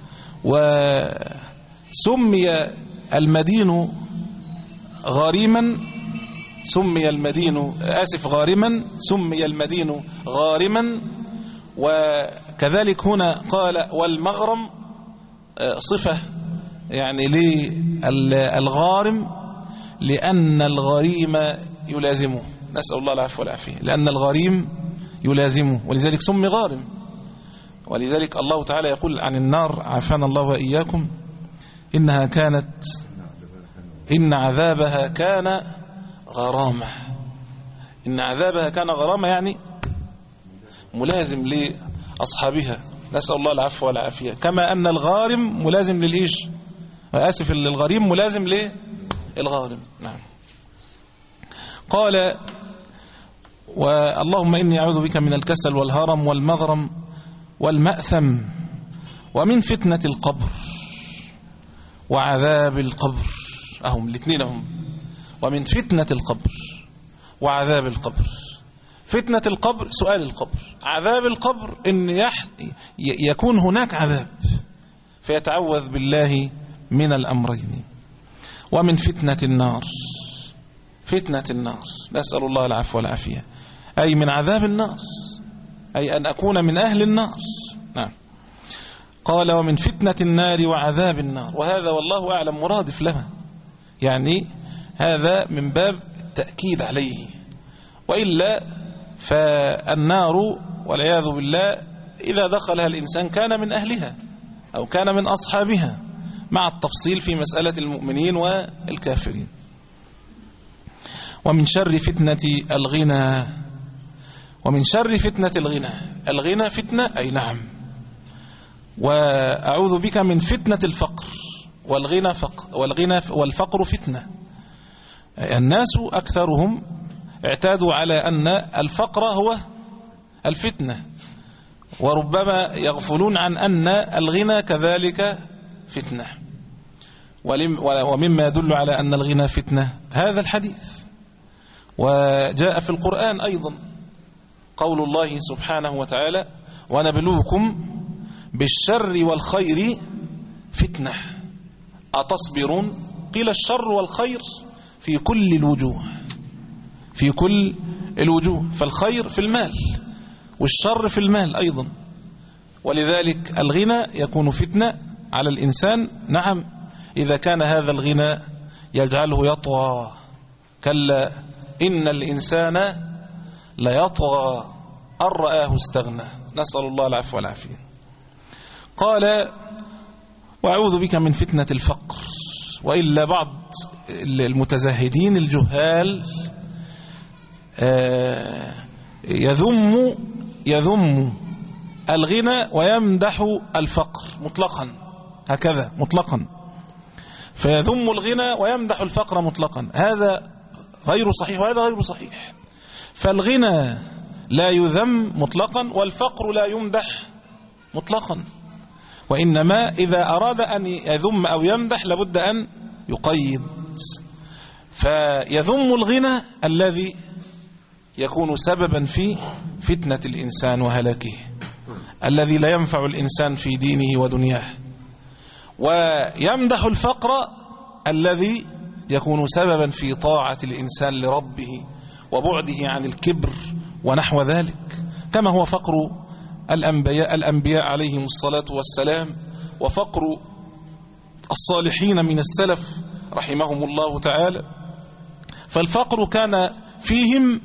وسمي المدين غارما، سمي المدين آسف غارما، سمي المدين غارما. وكذلك هنا قال والمغرم صفة يعني للغارم، لأن الغريم يلازمه، نسأل الله العفو والعافية، لأن الغريم يلازمه ولذلك سمي غارم. ولذلك الله تعالى يقول عن النار عافانا الله وإياكم إنها كانت إن عذابها كان غرامة، إن عذابها كان غرامة يعني ملازم لأصحابها، نسأل الله العفو والعافية، كما أن الغارم ملازم للإيش آسف للغريم ملازم للغارم. نعم. قال واللهم إني أعوذ بك من الكسل والهرم والمغرم والمأثم ومن فتنة القبر وعذاب القبر، أهم الاثنين هم، ومن فتنة القبر وعذاب القبر. فتنة القبر سؤال القبر، عذاب القبر إن يح يكون هناك عذاب فيتعوذ بالله من الأمرين. ومن فتنة النار، فتنة النار نسأل الله العفو والعافية، أي من عذاب النار، أي أن أكون من أهل النار. نعم. قال ومن فتنة النار وعذاب النار، وهذا والله أعلم مرادف لها، يعني هذا من باب التأكيد عليه. وإلا فالنار والعياذ بالله إذا دخلها الإنسان كان من أهلها أو كان من أصحابها، مع التفصيل في مسألة المؤمنين والكافرين. ومن شر فتنة الغنى، ومن شر فتنة الغنى، الغنى فتنة أي نعم. وأعوذ بك من فتنة الفقر، والغنى فقر، والغنى والفقر فتنة. الناس أكثرهم اعتادوا على أن الفقر هو الفتنة، وربما يغفلون عن أن الغنى كذلك فتنة. ومما يدل على أن الغنى فتنة هذا الحديث، وجاء في القرآن أيضا قول الله سبحانه وتعالى ونبلوكم بالشر والخير فتنة أتصبرون. قيل الشر والخير في كل الوجوه، في كل الوجوه، فالخير في المال والشر في المال أيضا. ولذلك الغنى يكون فتنة على الإنسان، نعم، إذا كان هذا الغنى يجعله يطغى. كلا إن الإنسان ليطغى أن رآه استغنى. نسأل الله العفو والعافية. قال وأعوذ بك من فتنة الفقر. وإلا بعض المتزهدين الجهال يذم يذم الغنى ويمدح الفقر مطلقا، هكذا مطلقا، فيذم الغنى ويمدح الفقر مطلقا. هذا غير صحيح وهذا غير صحيح. فالغنى لا يذم مطلقا والفقر لا يمدح مطلقا، وإنما إذا أراد أن يذم أو يمدح لابد أن يقيد. فيذم الغنى الذي يكون سببا في فتنة الإنسان وهلاكه، الذي لا ينفع الإنسان في دينه ودنياه، ويمدح الفقر الذي يكون سببا في طاعة الإنسان لربه وبعده عن الكبر ونحو ذلك، كما هو فقر الأنبياء, الأنبياء عليهم الصلاة والسلام، وفقر الصالحين من السلف رحمهم الله تعالى. فالفقر كان فيهم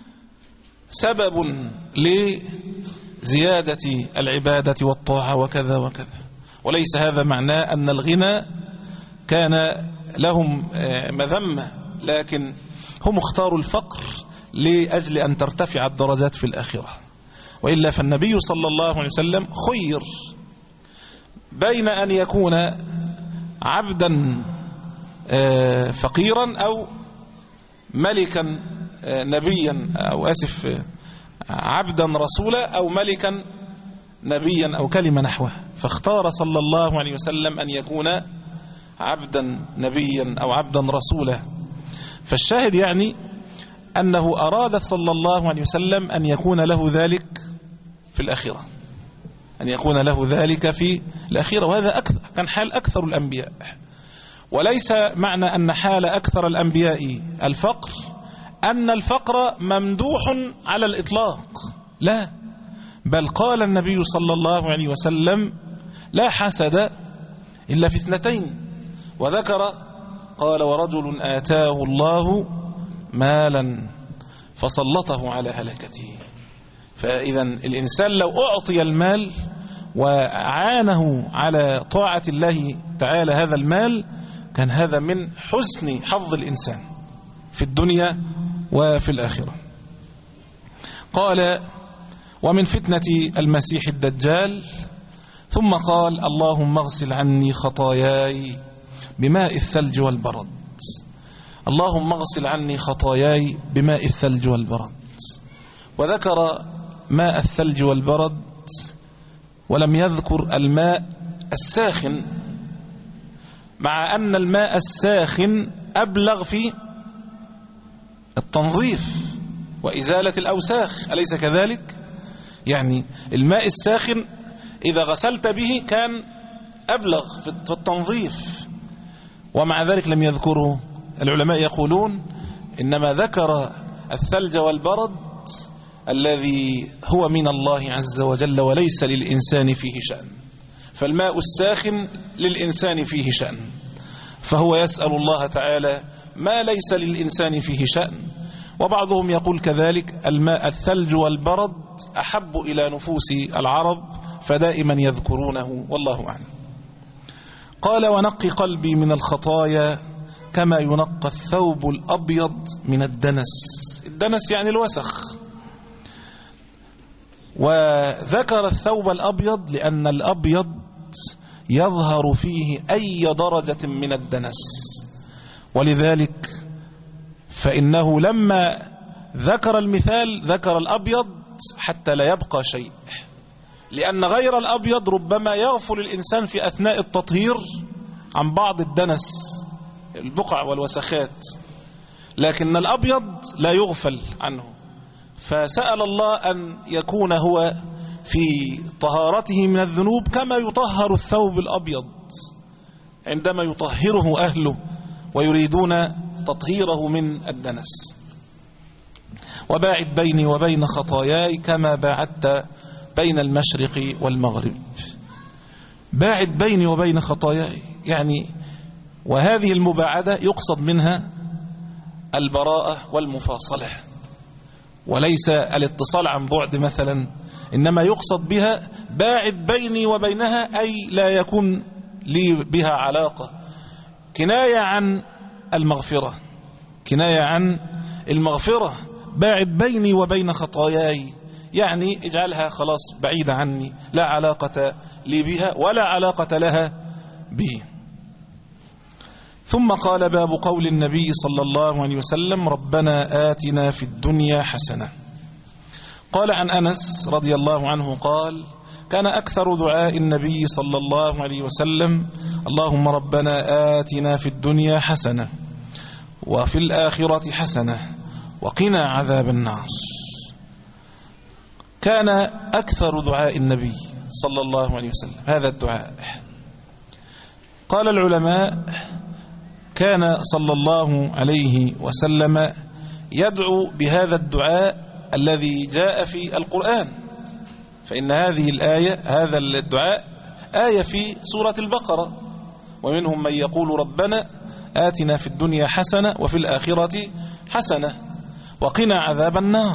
سبب لزيادة العبادة والطاعة وكذا وكذا، وليس هذا معناه أن الغنى كان لهم مذمة، لكن هم اختاروا الفقر لأجل أن ترتفع الدرجات في الآخرة. وإلا فالنبي صلى الله عليه وسلم خير بين أن يكون عبدا فقيرا أو ملكا نبيا، أو أسف عبدا رسولا أو ملكا نبيا أو كلمة نحوه، فاختار صلى الله عليه وسلم أن يكون عبدا نبيا أو عبدا رسولا. فالشاهد يعني أنه أراد صلى الله عليه وسلم أن يكون له ذلك في الآخرة، أن يكون له ذلك في الآخرة، وهذا أكثر كان حال أكثر الأنبياء. وليس معنى أن حال أكثر الأنبياء الفقر أن الفقر ممدوح على الإطلاق، لا، بل قال النبي صلى الله عليه وسلم لا حسد إلا في اثنتين، وذكر قال ورجل آتاه الله مالا فسلطه على هلكته. فإذا الإنسان لو أعطي المال وعانه على طاعة الله تعالى هذا المال كان هذا من حسن حظ الإنسان في الدنيا وفي الآخرة. قال ومن فتنة المسيح الدجال، ثم قال اللهم اغسل عني خطاياي بماء الثلج والبرد. اللهم اغسل عني خطاياي بماء الثلج والبرد، وذكر ماء الثلج والبرد ولم يذكر الماء الساخن، مع أن الماء الساخن أبلغ في التنظيف وإزالة الأوساخ، أليس كذلك؟ يعني الماء الساخن إذا غسلت به كان أبلغ في التنظيف، ومع ذلك لم يذكره. العلماء يقولون إنما ذكر الثلج والبرد الذي هو من الله عز وجل وليس للإنسان فيه شأن، فالماء الساخن للإنسان فيه شأن، فهو يسأل الله تعالى ما ليس للإنسان فيه شأن. وبعضهم يقول كذلك الماء الثلج والبرد أحب إلى نفوس العرب فدائما يذكرونه، والله أعلم. قال ونقي قلبي من الخطايا كما ينقى الثوب الأبيض من الدنس. الدنس يعني الوسخ، وذكر الثوب الأبيض لأن الأبيض يظهر فيه أي درجة من الدنس، ولذلك فإنه لما ذكر المثال ذكر الأبيض حتى لا يبقى شيء، لأن غير الأبيض ربما يغفل الإنسان في أثناء التطهير عن بعض الدنس البقع والوسخات، لكن الأبيض لا يغفل عنه. فسأل الله أن يكون هو في طهارته من الذنوب كما يطهر الثوب الأبيض عندما يطهره أهله ويريدون تطهيره من الدنس. وباعد بيني وبين خطاياي كما باعدت بين المشرق والمغرب. باعد بيني وبين خطاياي يعني وهذه المباعدة يقصد منها البراءة والمفاصلة، وليس الاتصال عن بعد مثلا، إنما يقصد بها باعد بيني وبينها، أي لا يكون لي بها علاقة. كناية عن المغفرة، كناية عن المغفرة، باعد بيني وبين خطاياي، يعني اجعلها خلاص بعيدة عني، لا علاقة لي بها ولا علاقة لها بي. ثم قال: باب قول النبي صلى الله عليه وسلم: ربنا آتنا في الدنيا حسنة. قال عن أنس رضي الله عنه قال: كان أكثر دعاء النبي صلى الله عليه وسلم: اللهم ربنا آتنا في الدنيا حسنة وفي الآخرة حسنة وقنا عذاب النار. كان أكثر دعاء النبي صلى الله عليه وسلم هذا الدعاء. قال العلماء: كان صلى الله عليه وسلم يدعو بهذا الدعاء الذي جاء في القرآن، فإن هذه الآية، هذا الدعاء آية في سورة البقرة: ومنهم من يقول ربنا آتنا في الدنيا حسنة وفي الآخرة حسنة وقنا عذاب النار.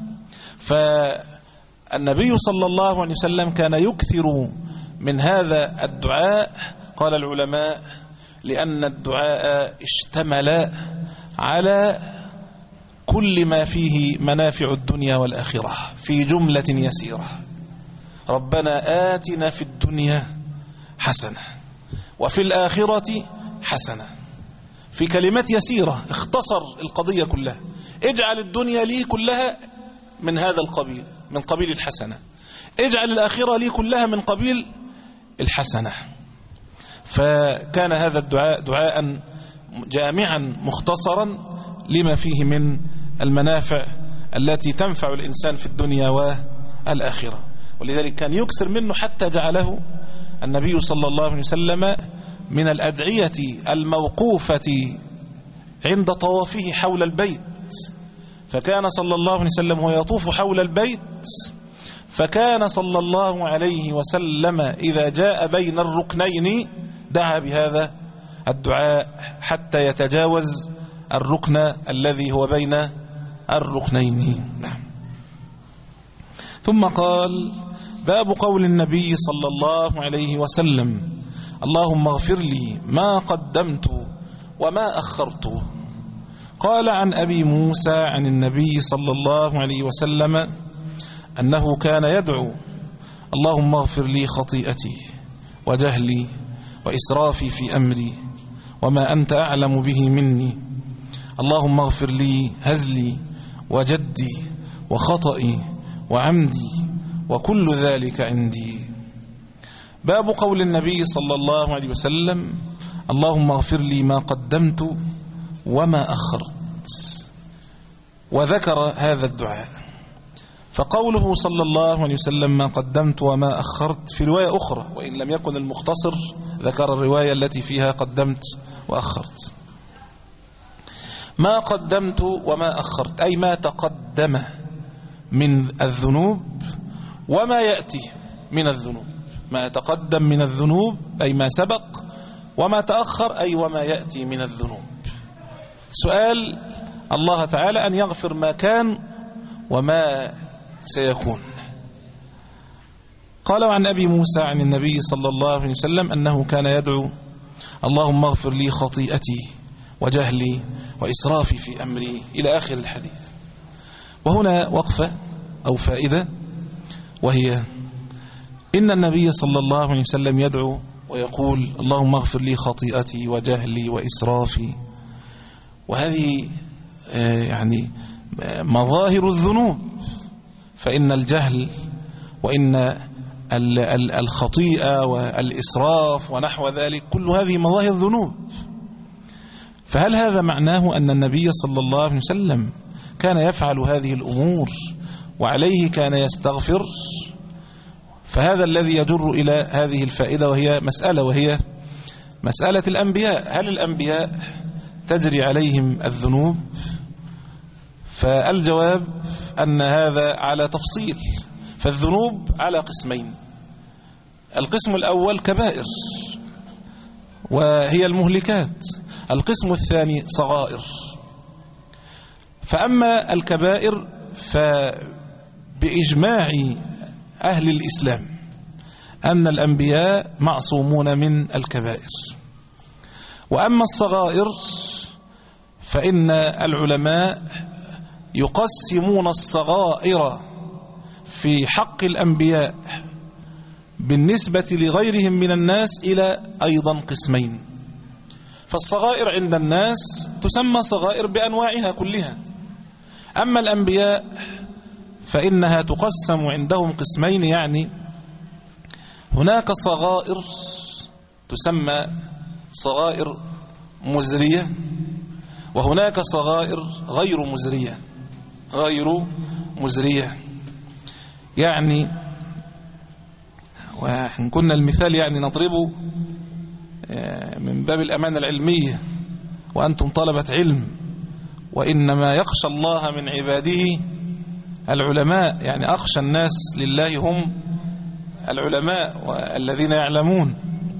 فالنبي صلى الله عليه وسلم كان يكثر من هذا الدعاء. قال العلماء: لأن الدعاء اشتمل على كل ما فيه منافع الدنيا والآخرة في جملة يسيرة. ربنا آتنا في الدنيا حسنة وفي الآخرة حسنة، في كلمات يسيرة اختصر القضية كلها. اجعل الدنيا لي كلها من هذا القبيل، من قبيل الحسنة، اجعل الآخرة لي كلها من قبيل الحسنة. فكان هذا الدعاء دعاء جامعا مختصرا لما فيه من المنافع التي تنفع الإنسان في الدنيا والآخرة، ولذلك كان يكثر منه حتى جعله النبي صلى الله عليه وسلم من الأدعية الموقوفة عند طوافه حول البيت. فكان صلى الله عليه وسلم وهو يطوف حول البيت، فكان صلى الله عليه وسلم إذا جاء بين الركنين دعا بهذا الدعاء حتى يتجاوز الركن الذي هو بين الركنين. نعم. ثم قال: باب قول النبي صلى الله عليه وسلم: اللهم اغفر لي ما قدمت وما أخرت. قال عن أبي موسى عن النبي صلى الله عليه وسلم أنه كان يدعو: اللهم اغفر لي خطيئتي وجهلي وإسرافي في أمري وما أنت أعلم به مني، اللهم اغفر لي هزلي وجدي وخطئي وعمدي وكل ذلك عندي. باب قول النبي صلى الله عليه وسلم: اللهم اغفر لي ما قدمت وما أخرت. وذكر هذا الدعاء. فقوله صلى الله عليه وسلم ما قدمت وما أخرت في رواية أخرى، وإن لم يكن المختصر ذكر الرواية التي فيها قدمت وأخرت. ما قدمت وما أخرت أي ما تقدم من الذنوب وما يأتي من الذنوب. ما يتقدم من الذنوب أي ما سبق، وما تأخر أي وما يأتي من الذنوب. سؤال الله تعالى أن يغفر ما كان وما سيكون. قال عن أبي موسى عن النبي صلى الله عليه وسلم أنه كان يدعو: اللهم اغفر لي خطيئتي وجهلي وإسرافي في أمري، إلى آخر الحديث. وهنا وقفة أو فائدة، وهي إن النبي صلى الله عليه وسلم يدعو ويقول: اللهم اغفر لي خطيئتي وجهلي وإسرافي، وهذه يعني مظاهر الذنوب. فإن الجهل وإن الخطيئة والإسراف ونحو ذلك كل هذه مظاهر ذنوب. فهل هذا معناه أن النبي صلى الله عليه وسلم كان يفعل هذه الأمور وعليه كان يستغفر؟ فهذا الذي يجر إلى هذه الفائدة، وهي مسألة وهي مسألة الأنبياء. هل الأنبياء تجري عليهم الذنوب؟ فالجواب أن هذا على تفصيل. فالذنوب على قسمين: القسم الأول كبائر، وهي المهلكات. القسم الثاني صغائر. فأما الكبائر فبإجماع أهل الإسلام أن الأنبياء معصومون من الكبائر. وأما الصغائر فإن العلماء يقسمون الصغائر في حق الأنبياء بالنسبة لغيرهم من الناس إلى أيضا قسمين. فالصغائر عند الناس تسمى صغائر بأنواعها كلها، أما الأنبياء فإنها تقسم عندهم قسمين، يعني هناك صغائر تسمى صغائر مزرية، وهناك صغائر غير مزرية غير مزرية يعني وإن كنا المثال يعني نضربه من باب الأمانة العلمية، وأنتم طلبة علم، وإنما يخشى الله من عباده العلماء، يعني أخشى الناس لله هم العلماء والذين يعلمون.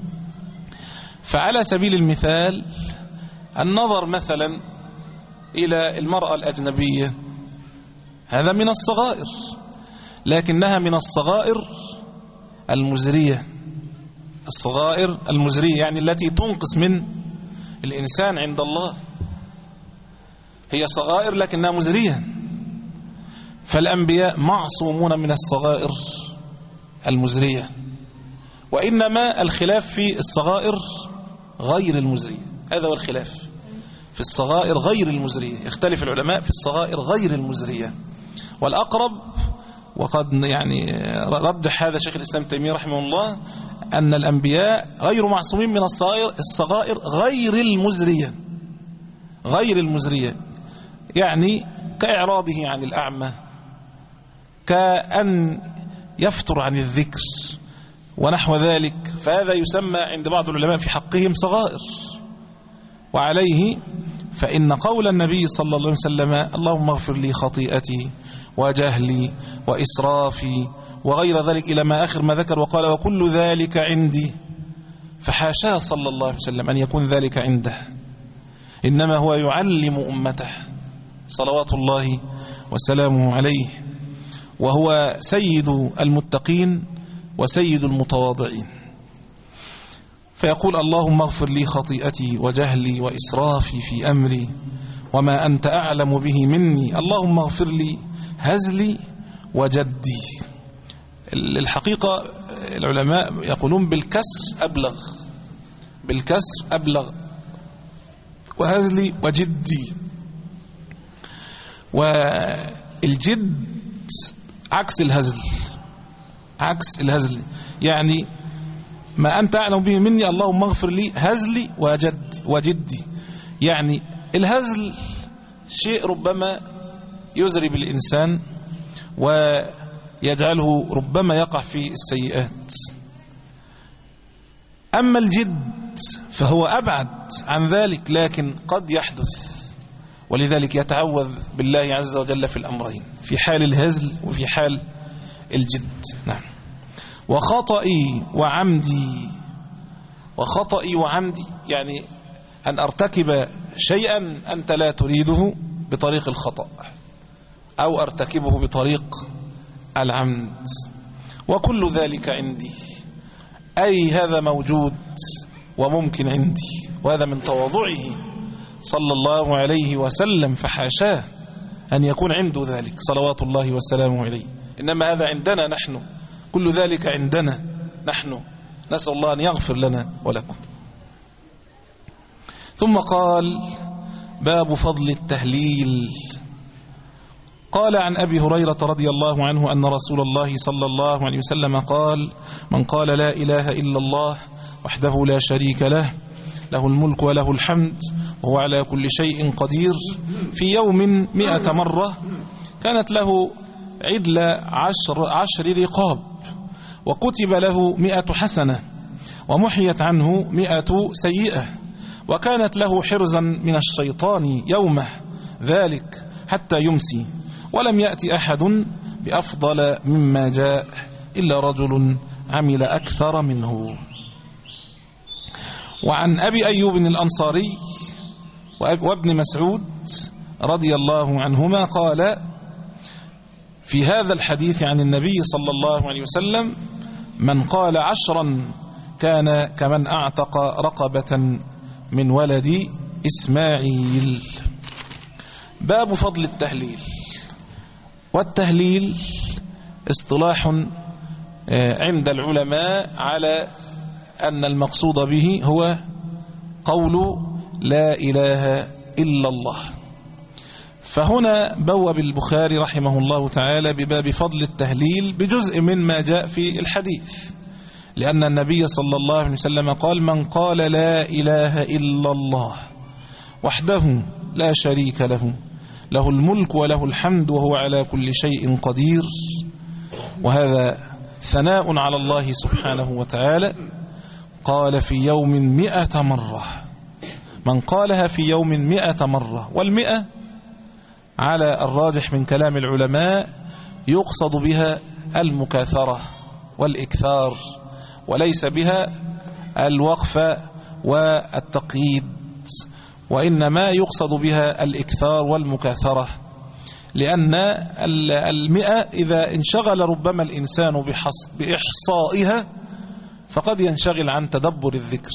فعلى سبيل المثال النظر مثلا إلى المرأة الأجنبية هذا من الصغائر، لكنها من الصغائر المزرية، الصغائر المزرية يعني التي تنقص من الإنسان عند الله، هي صغائر لكنها مزرية. فالأنبياء معصومون من الصغائر المزرية، وإنما الخلاف في الصغائر غير المزرية، هذا هو الخلاف في الصغائر غير المزرية. يختلف العلماء في الصغائر غير المزرية، والأقرب وقد يعني رجح هذا شيخ الإسلام تيمية رحمه الله أن الأنبياء غير معصومين من الصغائر الصغائر غير المزرية غير المزرية يعني كإعراضه عن الأعمى، كأن يفتر عن الذكر ونحو ذلك، فهذا يسمى عند بعض العلماء في حقهم صغائر. وعليه فإن قول النبي صلى الله عليه وسلم اللهم اغفر لي خطيئتي وجهلي وإسرافي وغير ذلك إلى ما آخر ما ذكر، وقال وكل ذلك عندي، فحاشاه صلى الله عليه وسلم أن يكون ذلك عنده، إنما هو يعلم أمته صلوات الله وسلامه عليه، وهو سيد المتقين وسيد المتواضعين. فيقول اللهم اغفر لي خطيئتي وجهلي وإسرافي في أمري وما أنت أعلم به مني، اللهم اغفر لي هزلي وجدي. الحقيقة العلماء يقولون بالكسر أبلغ، بالكسر أبلغ، وهزلي وجدي. والجد عكس الهزل، عكس الهزل يعني ما أنت أعلم به مني اللهم اغفر لي هزلي وجد وجدي. يعني الهزل شيء ربما يزري بالإنسان ويجعله ربما يقع في السيئات، أما الجد فهو أبعد عن ذلك لكن قد يحدث، ولذلك يتعوذ بالله عز وجل في الأمرين، في حال الهزل وفي حال الجد. نعم. وخطئي وعمدي، وخطئي وعمدي يعني أن أرتكب شيئا أنت لا تريده بطريق الخطأ، أو أرتكبه بطريق العمد، وكل ذلك عندي، أي هذا موجود وممكن عندي، وهذا من تواضعه صلى الله عليه وسلم، فحاشاه أن يكون عنده ذلك صلوات الله وسلامه عليه، إنما هذا عندنا نحن، كل ذلك عندنا نحن، نسأل الله أن يغفر لنا ولكم. ثم قال باب فضل التهليل. قال عن أبي هريرة رضي الله عنه أن رسول الله صلى الله عليه وسلم قال من قال لا إله إلا الله وحده لا شريك له له الملك وله الحمد وهو على كل شيء قدير في يوم مئة مرة كانت له عدل عشر, عشر رقاب، وكتب له مئة حسنة، ومحيت عنه مئة سيئة، وكانت له حرزا من الشيطان يومه ذلك حتى يمسي، ولم يأتي أحد بأفضل مما جاء إلا رجل عمل أكثر منه. وعن أبي أيوب الأنصاري وابن مسعود رضي الله عنهما قال في هذا الحديث عن النبي صلى الله عليه وسلم: من قال عشرا كان كمن أعتق رقبة من ولد إسماعيل. باب فضل التهليل. والتهليل اصطلاح عند العلماء على أن المقصود به هو قول لا إله إلا الله. فهنا بوب البخاري رحمه الله تعالى بباب فضل التهليل بجزء من ما جاء في الحديث، لأن النبي صلى الله عليه وسلم قال: من قال لا إله إلا الله وحده لا شريك له له الملك وله الحمد وهو على كل شيء قدير. وهذا ثناء على الله سبحانه وتعالى. قال في يوم مئة مرة، من قالها في يوم مئة مرة. والمئة على الراجح من كلام العلماء يقصد بها المكاثرة والإكثار، وليس بها الوقف والتقييد، وإنما يقصد بها الإكثار والمكاثرة، لأن المئة إذا انشغل ربما الإنسان بإحصائها فقد ينشغل عن تدبر الذكر.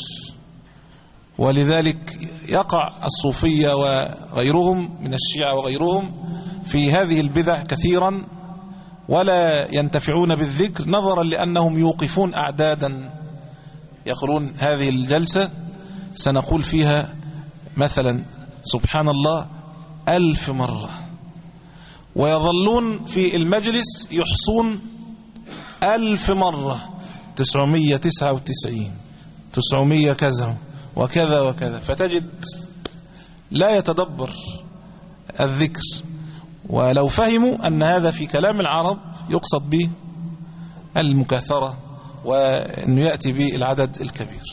ولذلك يقع الصوفية وغيرهم من الشيعة وغيرهم في هذه البدع كثيرا، ولا ينتفعون بالذكر نظرا لأنهم يوقفون أعدادا، يقولون هذه الجلسة سنقول فيها مثلا سبحان الله ألف مرة، ويظلون في المجلس يحصون ألف مرة، تسعمية تسعة وتسعين، تسعمية كذا وكذا وكذا، فتجد لا يتدبر الذكر. ولو فهموا أن هذا في كلام العرب يقصد به المكاثرة وأنه يأتي به العدد الكبير.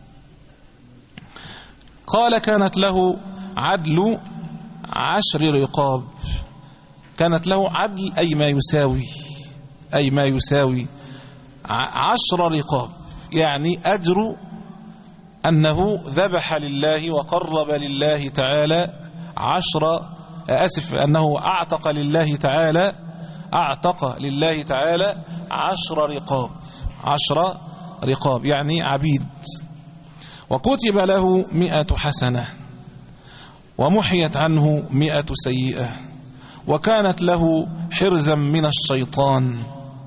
قال: كانت له عدل عشر رقاب. كانت له عدل أي ما يساوي، أي ما يساوي عشر رقاب، يعني أجر أنه ذبح لله وقرب لله تعالى عشر أسف أنه أعتق لله تعالى أعتق لله تعالى عشر رقاب، عشر رقاب يعني عبيد. وكتب له مئة حسنة ومحيت عنه مئة سيئة. وكانت له حرزا من الشيطان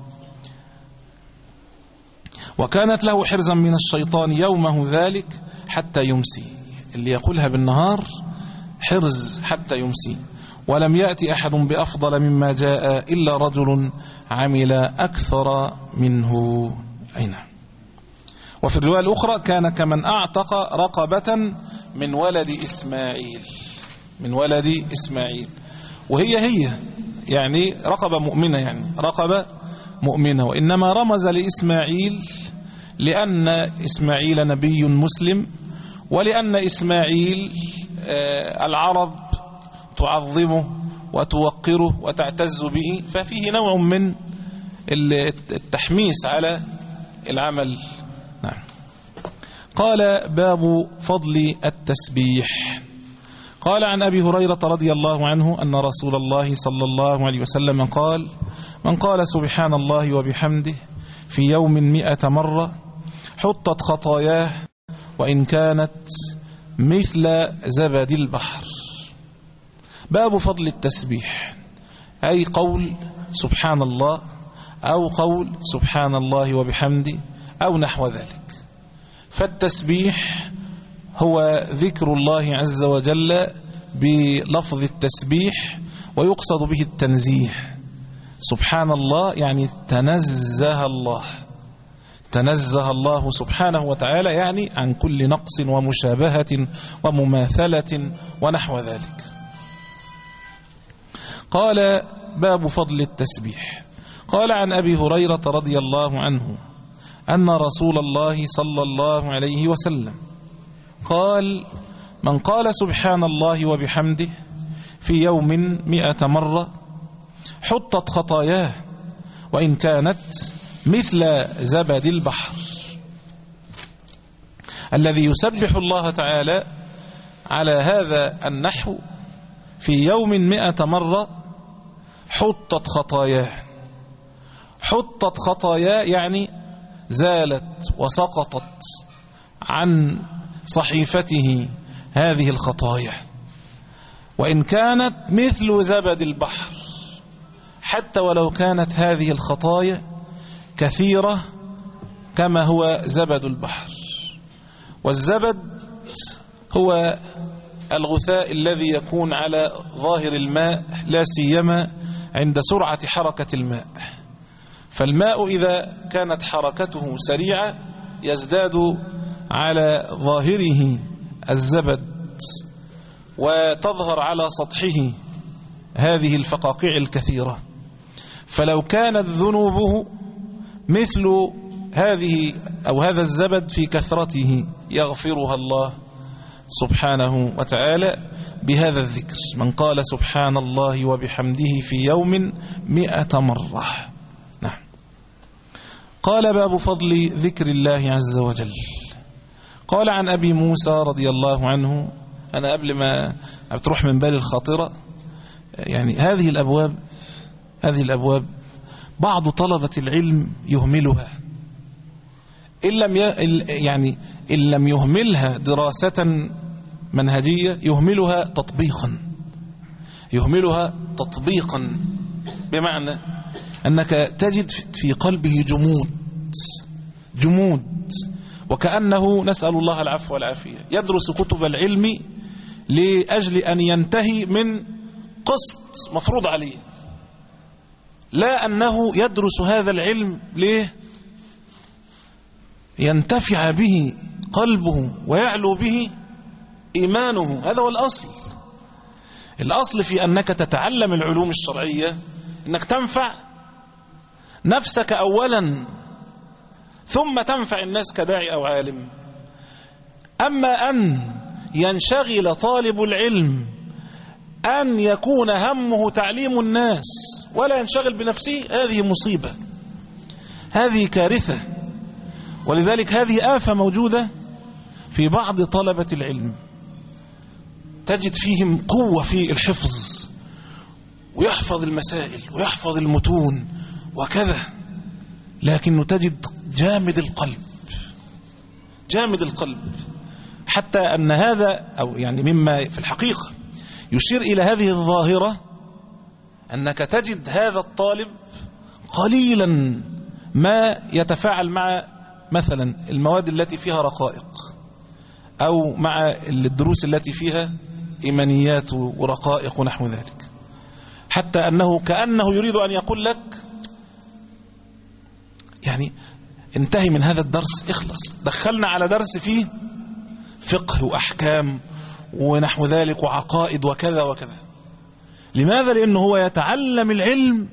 وكانت له حرزا من الشيطان يومه ذلك حتى يمسي. اللي يقولها بالنهار حرز حتى يمسي. ولم يأتي أحد بأفضل مما جاء إلا رجل عمل أكثر منه. أين؟ وفي الرواية الأخرى: كان كمن أعتق رقبة من ولد إسماعيل، من ولد إسماعيل. وهي هي يعني رقبة مؤمنة، يعني رقبة مؤمنة. وإنما رمز لإسماعيل لأن إسماعيل نبي مسلم، ولأن إسماعيل العرب تعظمه وتوقره وتعتز به، ففيه نوع من التحميس على العمل. نعم. قال: باب فضل التسبيح. قال عن أبي هريرة رضي الله عنه أن رسول الله صلى الله عليه وسلم قال: من قال سبحان الله وبحمده في يوم مئة مرة حطت خطاياه وإن كانت مثل زبد البحر. باب فضل التسبيح، أي قول سبحان الله أو قول سبحان الله وبحمده أو نحو ذلك. فالتسبيح هو ذكر الله عز وجل بلفظ التسبيح، ويقصد به التنزيه. سبحان الله يعني تنزه الله، تنزه الله سبحانه وتعالى يعني عن كل نقص ومشابهة ومماثلة ونحو ذلك. قال: باب فضل التسبيح. قال عن أبي هريرة رضي الله عنه أن رسول الله صلى الله عليه وسلم قال: من قال سبحان الله وبحمده في يوم مئة مرة حطت خطاياه وإن كانت مثل زبد البحر. الذي يسبح الله تعالى على هذا النحو في يوم مئة مرة حطت خطاياه. حطت خطاياه يعني زالت وسقطت عن صحيفته هذه الخطايا، وإن كانت مثل زبد البحر، حتى ولو كانت هذه الخطايا كثيرة كما هو زبد البحر. والزبد هو الغثاء الذي يكون على ظاهر الماء، لا سيما عند سرعة حركة الماء. فالماء إذا كانت حركته سريعة يزداد على ظاهره الزبد، وتظهر على سطحه هذه الفقاقيع الكثيرة. فلو كانت ذنوبه مثل هذه أو هذا الزبد في كثرته يغفرها الله سبحانه وتعالى بهذا الذكر. من قال سبحان الله وبحمده في يوم مئة مرة. نعم. قال باب فضل ذكر الله عز وجل. قال عن أبي موسى رضي الله عنه، أنا قبل ما تروح من بالي الخاطرة، يعني هذه الأبواب هذه الأبواب بعض طلبة العلم يهملها، إن لم يعني إن لم يهملها دراسة منهجية يهملها تطبيقا يهملها تطبيقا بمعنى أنك تجد في قلبه جمود جمود وكأنه، نسأل الله العفو والعافية، يدرس كتب العلم لأجل أن ينتهي من قسط مفروض عليه، لا أنه يدرس هذا العلم ليه ينتفع به قلبه ويعلو به إيمانه. هذا هو الأصل. الأصل في أنك تتعلم العلوم الشرعية أنك تنفع نفسك أولا، ثم تنفع الناس كداعي أو عالم. أما أن ينشغل طالب العلم أن يكون همه تعليم الناس ولا ينشغل بنفسه، هذه مصيبة، هذه كارثة. ولذلك هذه آفة موجودة في بعض طلبة العلم، تجد فيهم قوة في الحفظ ويحفظ المسائل ويحفظ المتون وكذا، لكنه تجد جامد القلب جامد القلب حتى أن هذا أو يعني مما في الحقيقة يشير إلى هذه الظاهرة، أنك تجد هذا الطالب قليلا ما يتفاعل مع مثلا المواد التي فيها رقائق، أو مع الدروس التي فيها إيمانيات ورقائق ونحو ذلك، حتى أنه كأنه يريد أن يقول لك يعني انتهي من هذا الدرس، اخلص، دخلنا على درس فيه فقه وأحكام ونحو ذلك وعقائد وكذا وكذا. لماذا؟ لأنه هو يتعلم العلم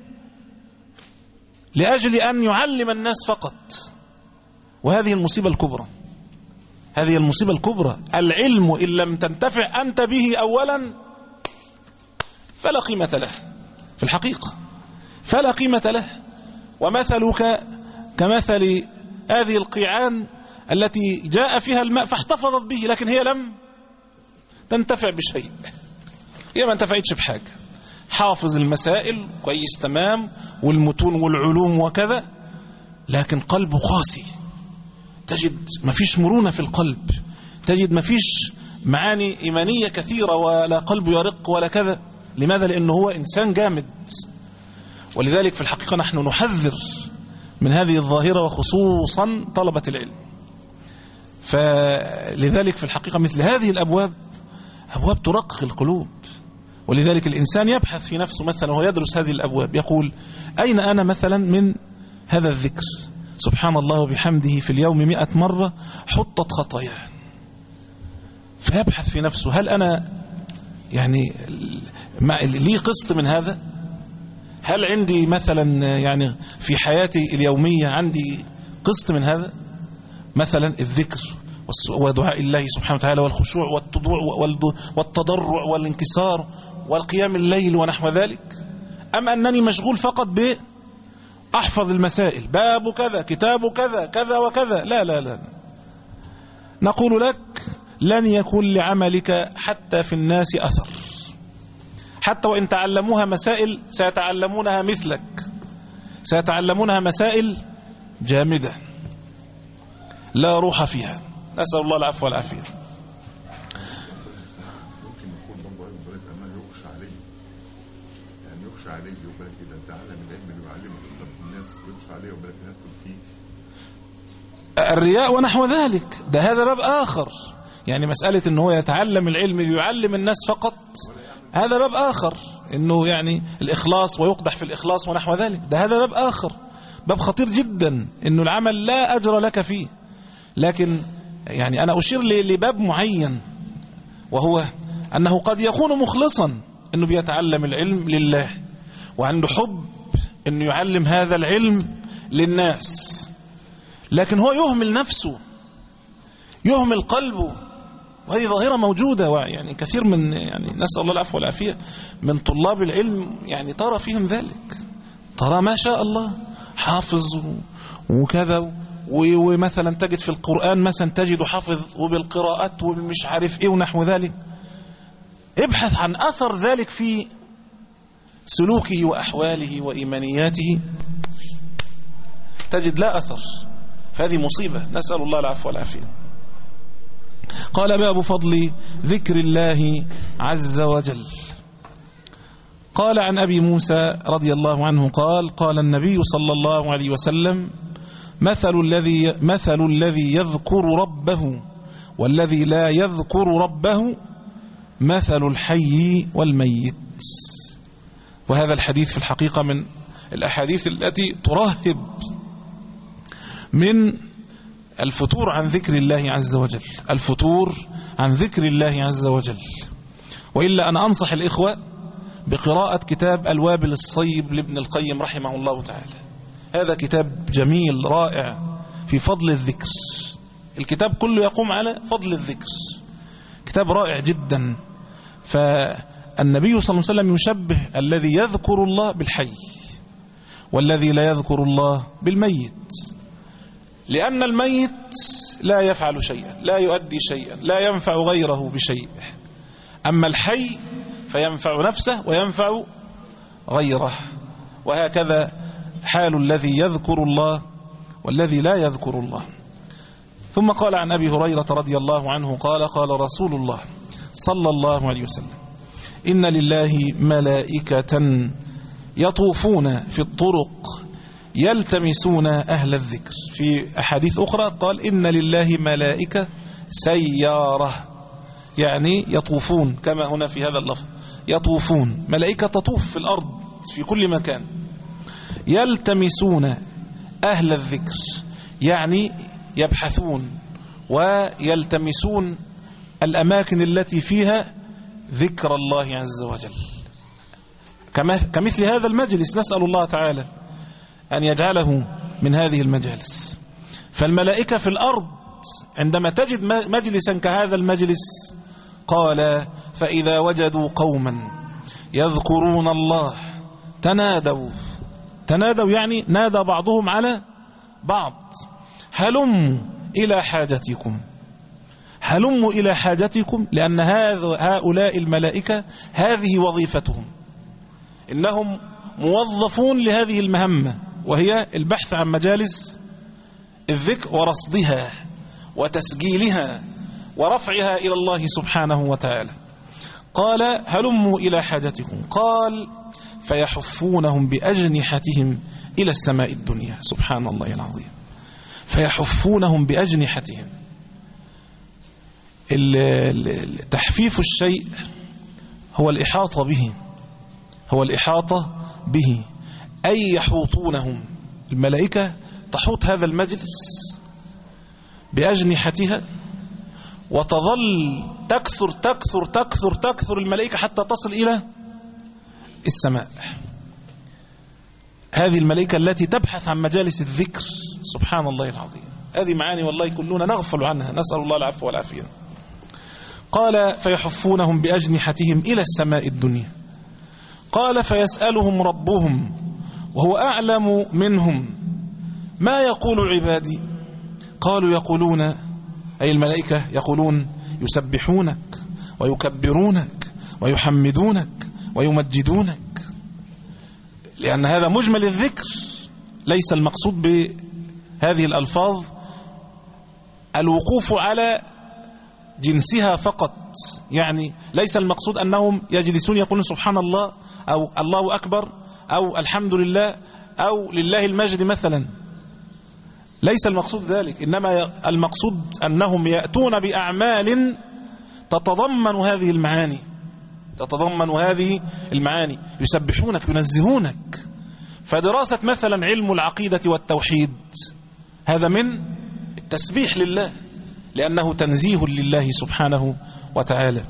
لأجل أن يعلم الناس فقط، وهذه المصيبة الكبرى. هذه المصيبة الكبرى. العلم إن لم تنتفع أنت به أولا فلا قيمة له في الحقيقة، فلا قيمة له. ومثلك كمثل هذه القيعان التي جاء فيها الماء فاحتفظت به، لكن هي لم تنتفع بشيء، هي ما انتفعتش بحاجة. حافظ المسائل كويس تمام والمتون والعلوم وكذا، لكن قلبه قاسي، تجد ما فيش مرونة في القلب، تجد ما فيش معاني إيمانية كثيرة، ولا قلبه يرق ولا كذا. لماذا؟ لأنه هو إنسان جامد. ولذلك في الحقيقة نحن نحذر من هذه الظاهرة، وخصوصا طلبة العلم. فلذلك في الحقيقة مثل هذه الأبواب أبواب ترقق القلوب. ولذلك الإنسان يبحث في نفسه مثلا وهو يدرس هذه الأبواب، يقول أين أنا مثلا من هذا الذكر؟ سبحان الله وبحمده في اليوم مئة مرة حطت خطاياه. فيبحث في نفسه هل أنا يعني لي قسط من هذا؟ هل عندي مثلا يعني في حياتي اليومية عندي قسط من هذا؟ مثلا الذكر ودعاء الله سبحانه وتعالى والخشوع والتضرع والانكسار والقيام الليل ونحو ذلك، أم أنني مشغول فقط بأحفظ المسائل، باب كذا كتاب كذا كذا وكذا؟ لا لا لا، نقول لك لن يكون لعملك حتى في الناس أثر، حتى وإن تعلموها مسائل سيتعلمونها مثلك، سيتعلمونها مسائل جامدة لا روح فيها، نسأل الله العفو والعافية. ممكن يكون برضه أيضا ذلك أنه يخشى عليه، يعني يخشى عليه يقول لك إذا تعلم العلم يعلمه الناس يخشى عليه وبالك يدخل فيه الرياء ونحو ذلك، ده هذا باب آخر. يعني مسألة إنه هو يتعلم العلم ليعلم الناس فقط، هذا باب آخر، إنه يعني الإخلاص ويقدح في الإخلاص ونحو ذلك، ده هذا باب آخر، باب خطير جدا، إنه العمل لا أجر لك فيه. لكن يعني أنا أشير لباب معين، وهو أنه قد يكون مخلصا، إنه بيتعلم العلم لله وعنده حب إنه يعلم هذا العلم للناس، لكن هو يهمل نفسه، يهمل قلبه، وهذه ظاهرة موجودة. ويعني كثير من يعني نسأل الله العفو والعافية من طلاب العلم يعني ترى فيهم ذلك، ترى ما شاء الله حافظ وكذا، ومثلا تجد في القرآن مثلا تجد حافظ وبالقراءات ومش عارف ايه ونحو ذلك. ابحث عن أثر ذلك في سلوكه وأحواله وإيمانياته، تجد لا أثر، فهذه مصيبة، نسأل الله العفو والعافية. قال باب فضل ذكر الله عز وجل. قال عن أبي موسى رضي الله عنه قال قال النبي صلى الله عليه وسلم مثل الذي مثل الذي يذكر ربه والذي لا يذكر ربه مثل الحي والميت. وهذا الحديث في الحقيقة من الأحاديث التي ترهب من الفتور عن ذكر الله عز وجل، الفتور عن ذكر الله عز وجل. وإلا أنا أنصح الإخوة بقراءة كتاب الوابل الصيب لابن القيم رحمه الله تعالى. هذا كتاب جميل رائع في فضل الذكر، الكتاب كله يقوم على فضل الذكر، كتاب رائع جدا. فالنبي صلى الله عليه وسلم يشبه الذي يذكر الله بالحي والذي لا يذكر الله بالميت، لأن الميت لا يفعل شيئا، لا يؤدي شيئا، لا ينفع غيره بشيء، أما الحي فينفع نفسه وينفع غيره. وهكذا حال الذي يذكر الله والذي لا يذكر الله. ثم قال عن أبي هريرة رضي الله عنه قال قال رسول الله صلى الله عليه وسلم إن لله ملائكة يطوفون في الطرق يلتمسون أهل الذكر. في أحاديث أخرى قال إن لله ملائكة سيارة، يعني يطوفون كما هنا في هذا اللفظ، يطوفون، ملائكة تطوف في الأرض في كل مكان، يلتمسون أهل الذكر، يعني يبحثون ويلتمسون الأماكن التي فيها ذكر الله عز وجل، كمثل هذا المجلس، نسأل الله تعالى أن يجعله من هذه المجالس. فالملائكة في الأرض عندما تجد مجلسا كهذا المجلس قال فإذا وجدوا قوما يذكرون الله تنادوا، تنادوا يعني نادى بعضهم على بعض، هلموا إلى حاجتكم، هلموا إلى حاجتكم، لأن هؤلاء الملائكة هذه وظيفتهم، إنهم موظفون لهذه المهمة، وهي البحث عن مجالس الذكر ورصدها وتسجيلها ورفعها إلى الله سبحانه وتعالى. قال هلموا إلى حاجتكم، قال فيحفونهم بأجنحتهم إلى السماء الدنيا. سبحان الله العظيم، فيحفونهم بأجنحتهم. تحفيف الشيء هو الإحاطة به، هو الإحاطة به، أي يحوطونهم، الملائكة تحوط هذا المجلس بأجنحتها، وتظل تكثر تكثر تكثر تكثر الملائكة حتى تصل إلى السماء. هذه الملائكة التي تبحث عن مجالس الذكر، سبحان الله العظيم، هذه معاني والله كلنا نغفل عنها، نسأل الله العفو والعافية. قال فيحفونهم بأجنحتهم إلى السماء الدنيا. قال فيسألهم ربهم وهو أعلم منهم ما يقول عبادي، قالوا يقولون أي الملائكة يقولون يسبحونك ويكبرونك ويحمدونك ويمجدونك، لأن هذا مجمل الذكر. ليس المقصود بهذه الألفاظ الوقوف على جنسها فقط، يعني ليس المقصود أنهم يجلسون يقولون سبحان الله أو الله أكبر أو الحمد لله أو لله المجد مثلا، ليس المقصود ذلك، إنما المقصود أنهم يأتون بأعمال تتضمن هذه المعاني، تتضمن هذه المعاني، يسبحونك ينزهونك. فدراسة مثلا علم العقيدة والتوحيد هذا من التسبيح لله، لأنه تنزيه لله سبحانه وتعالى.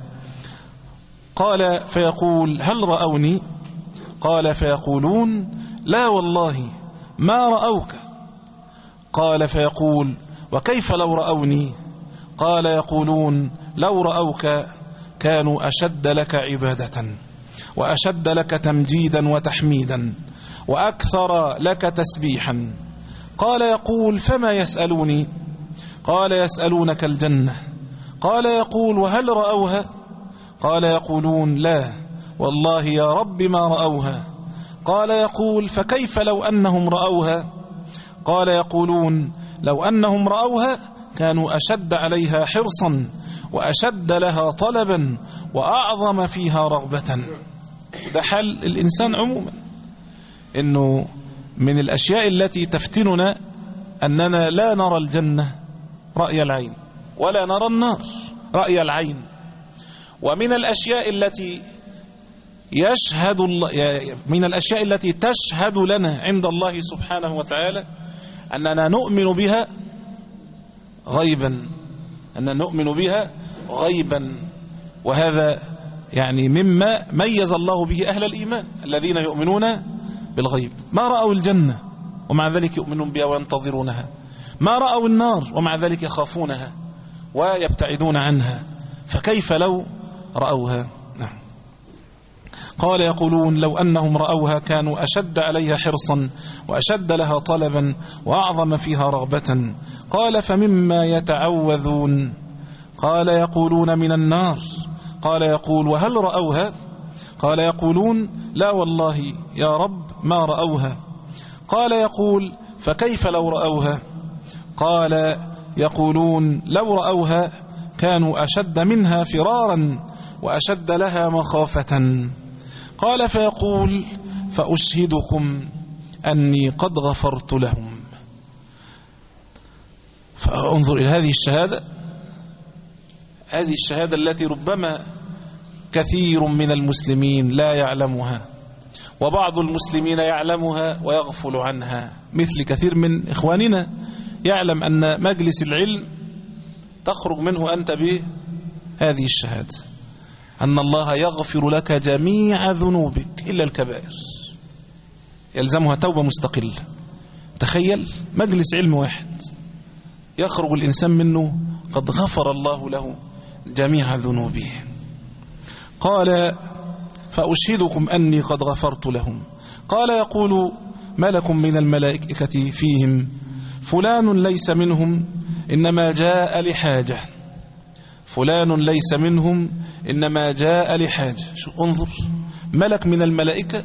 قال فيقول هل رأوني؟ قال فيقولون لا والله ما رأوك. قال فيقول وكيف لو رأوني؟ قال يقولون لو رأوك كانوا أشد لك عبادة وأشد لك تمجيدا وتحميدا وأكثر لك تسبيحا. قال يقول فما يسألوني؟ قال يسألونك الجنة. قال يقول وهل رأوها؟ قال يقولون لا والله يا رب ما رأوها. قال يقول فكيف لو أنهم رأوها؟ قال يقولون لو أنهم رأوها كانوا أشد عليها حرصا وأشد لها طلبا وأعظم فيها رغبة. ده حال الإنسان عموما، إنه من الأشياء التي تفتننا أننا لا نرى الجنة رأي العين ولا نرى النار رأي العين. ومن الأشياء التي يشهد الله من الأشياء التي تشهد لنا عند الله سبحانه وتعالى أننا نؤمن بها غيبا، أننا نؤمن بها غيبا. وهذا يعني مما ميز الله به أهل الإيمان الذين يؤمنون بالغيب. ما رأوا الجنة ومع ذلك يؤمنون بها وينتظرونها، ما رأوا النار ومع ذلك يخافونها ويبتعدون عنها، فكيف لو رأوها؟ نعم. قال يقولون لو أنهم رأوها كانوا أشد عليها حرصا وأشد لها طلبا وأعظم فيها رغبة. قال فمما يتعوذون؟ قال يقولون من النار. قال يقول وهل رأوها؟ قال يقولون لا والله يا رب ما رأوها. قال يقول فكيف لو رأوها؟ قال يقولون لو رأوها كانوا أشد منها فرارا وأشد لها مخافة. قال فيقول فأشهدكم أني قد غفرت لهم. فانظر إلى هذه الشهادة، هذه الشهادة التي ربما كثير من المسلمين لا يعلمها، وبعض المسلمين يعلمها ويغفل عنها، مثل كثير من إخواننا يعلم أن مجلس العلم تخرج منه أنت بهذه الشهادة، أن الله يغفر لك جميع ذنوبك إلا الكبائر، يلزمها توبة مستقلة. تخيل مجلس علم واحد يخرج الإنسان منه قد غفر الله له جميع ذنوبه. قال فأشهدكم أني قد غفرت لهم. قال يقول ملك من الملائكة فيهم فلان ليس منهم إنما جاء لحاجة، فلان ليس منهم إنما جاء لحاجة. شو انظر، ملك من الملائكة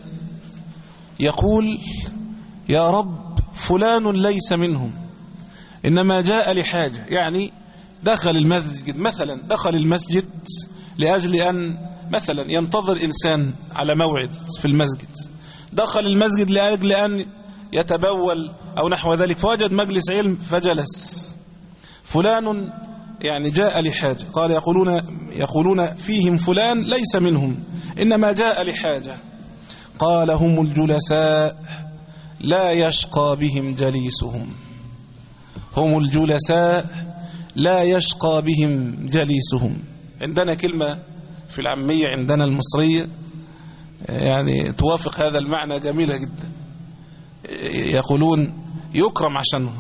يقول يا رب فلان ليس منهم إنما جاء لحاجة، يعني دخل المسجد مثلا، دخل المسجد لأجل أن مثلا ينتظر إنسان على موعد في المسجد، دخل المسجد لأجل أن يتبول أو نحو ذلك، فوجد مجلس علم فجلس. فلان يعني جاء لحاجة. قال يقولون يقولون فيهم فلان ليس منهم إنما جاء لحاجة. قال هم الجلساء لا يشقى بهم جليسهم، هم الجلساء لا يشقى بهم جليسهم. عندنا كلمة في العامية عندنا المصرية يعني توافق هذا المعنى جميلة جدا، يقولون يكرم عشانهم،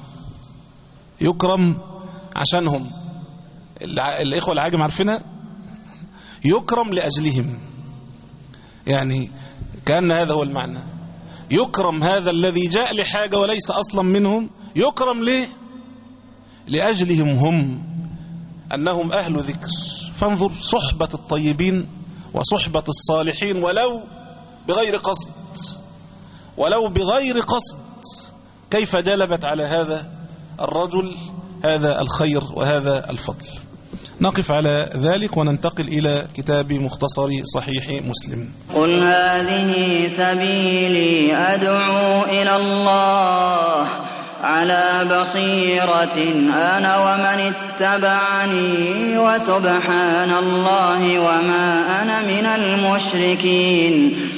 يكرم عشانهم. الإخوة العاجم عارفينها، يكرم لأجلهم، يعني كأن هذا هو المعنى. يكرم هذا الذي جاء لحاجة وليس أصلا منهم، يكرم ليه؟ لأجلهم هم، أنهم أهل ذكر. فانظر صحبة الطيبين وصحبة الصالحين ولو بغير قصد، ولو بغير قصد، كيف جلبت على هذا الرجل هذا الخير وهذا الفضل. نقف على ذلك وننتقل إلى كتاب مختصر صحيح مسلم. قل هذه سبيلي أدعو إلى الله على بصيرة أنا ومن اتبعني وسبحان الله وما أنا من المشركين.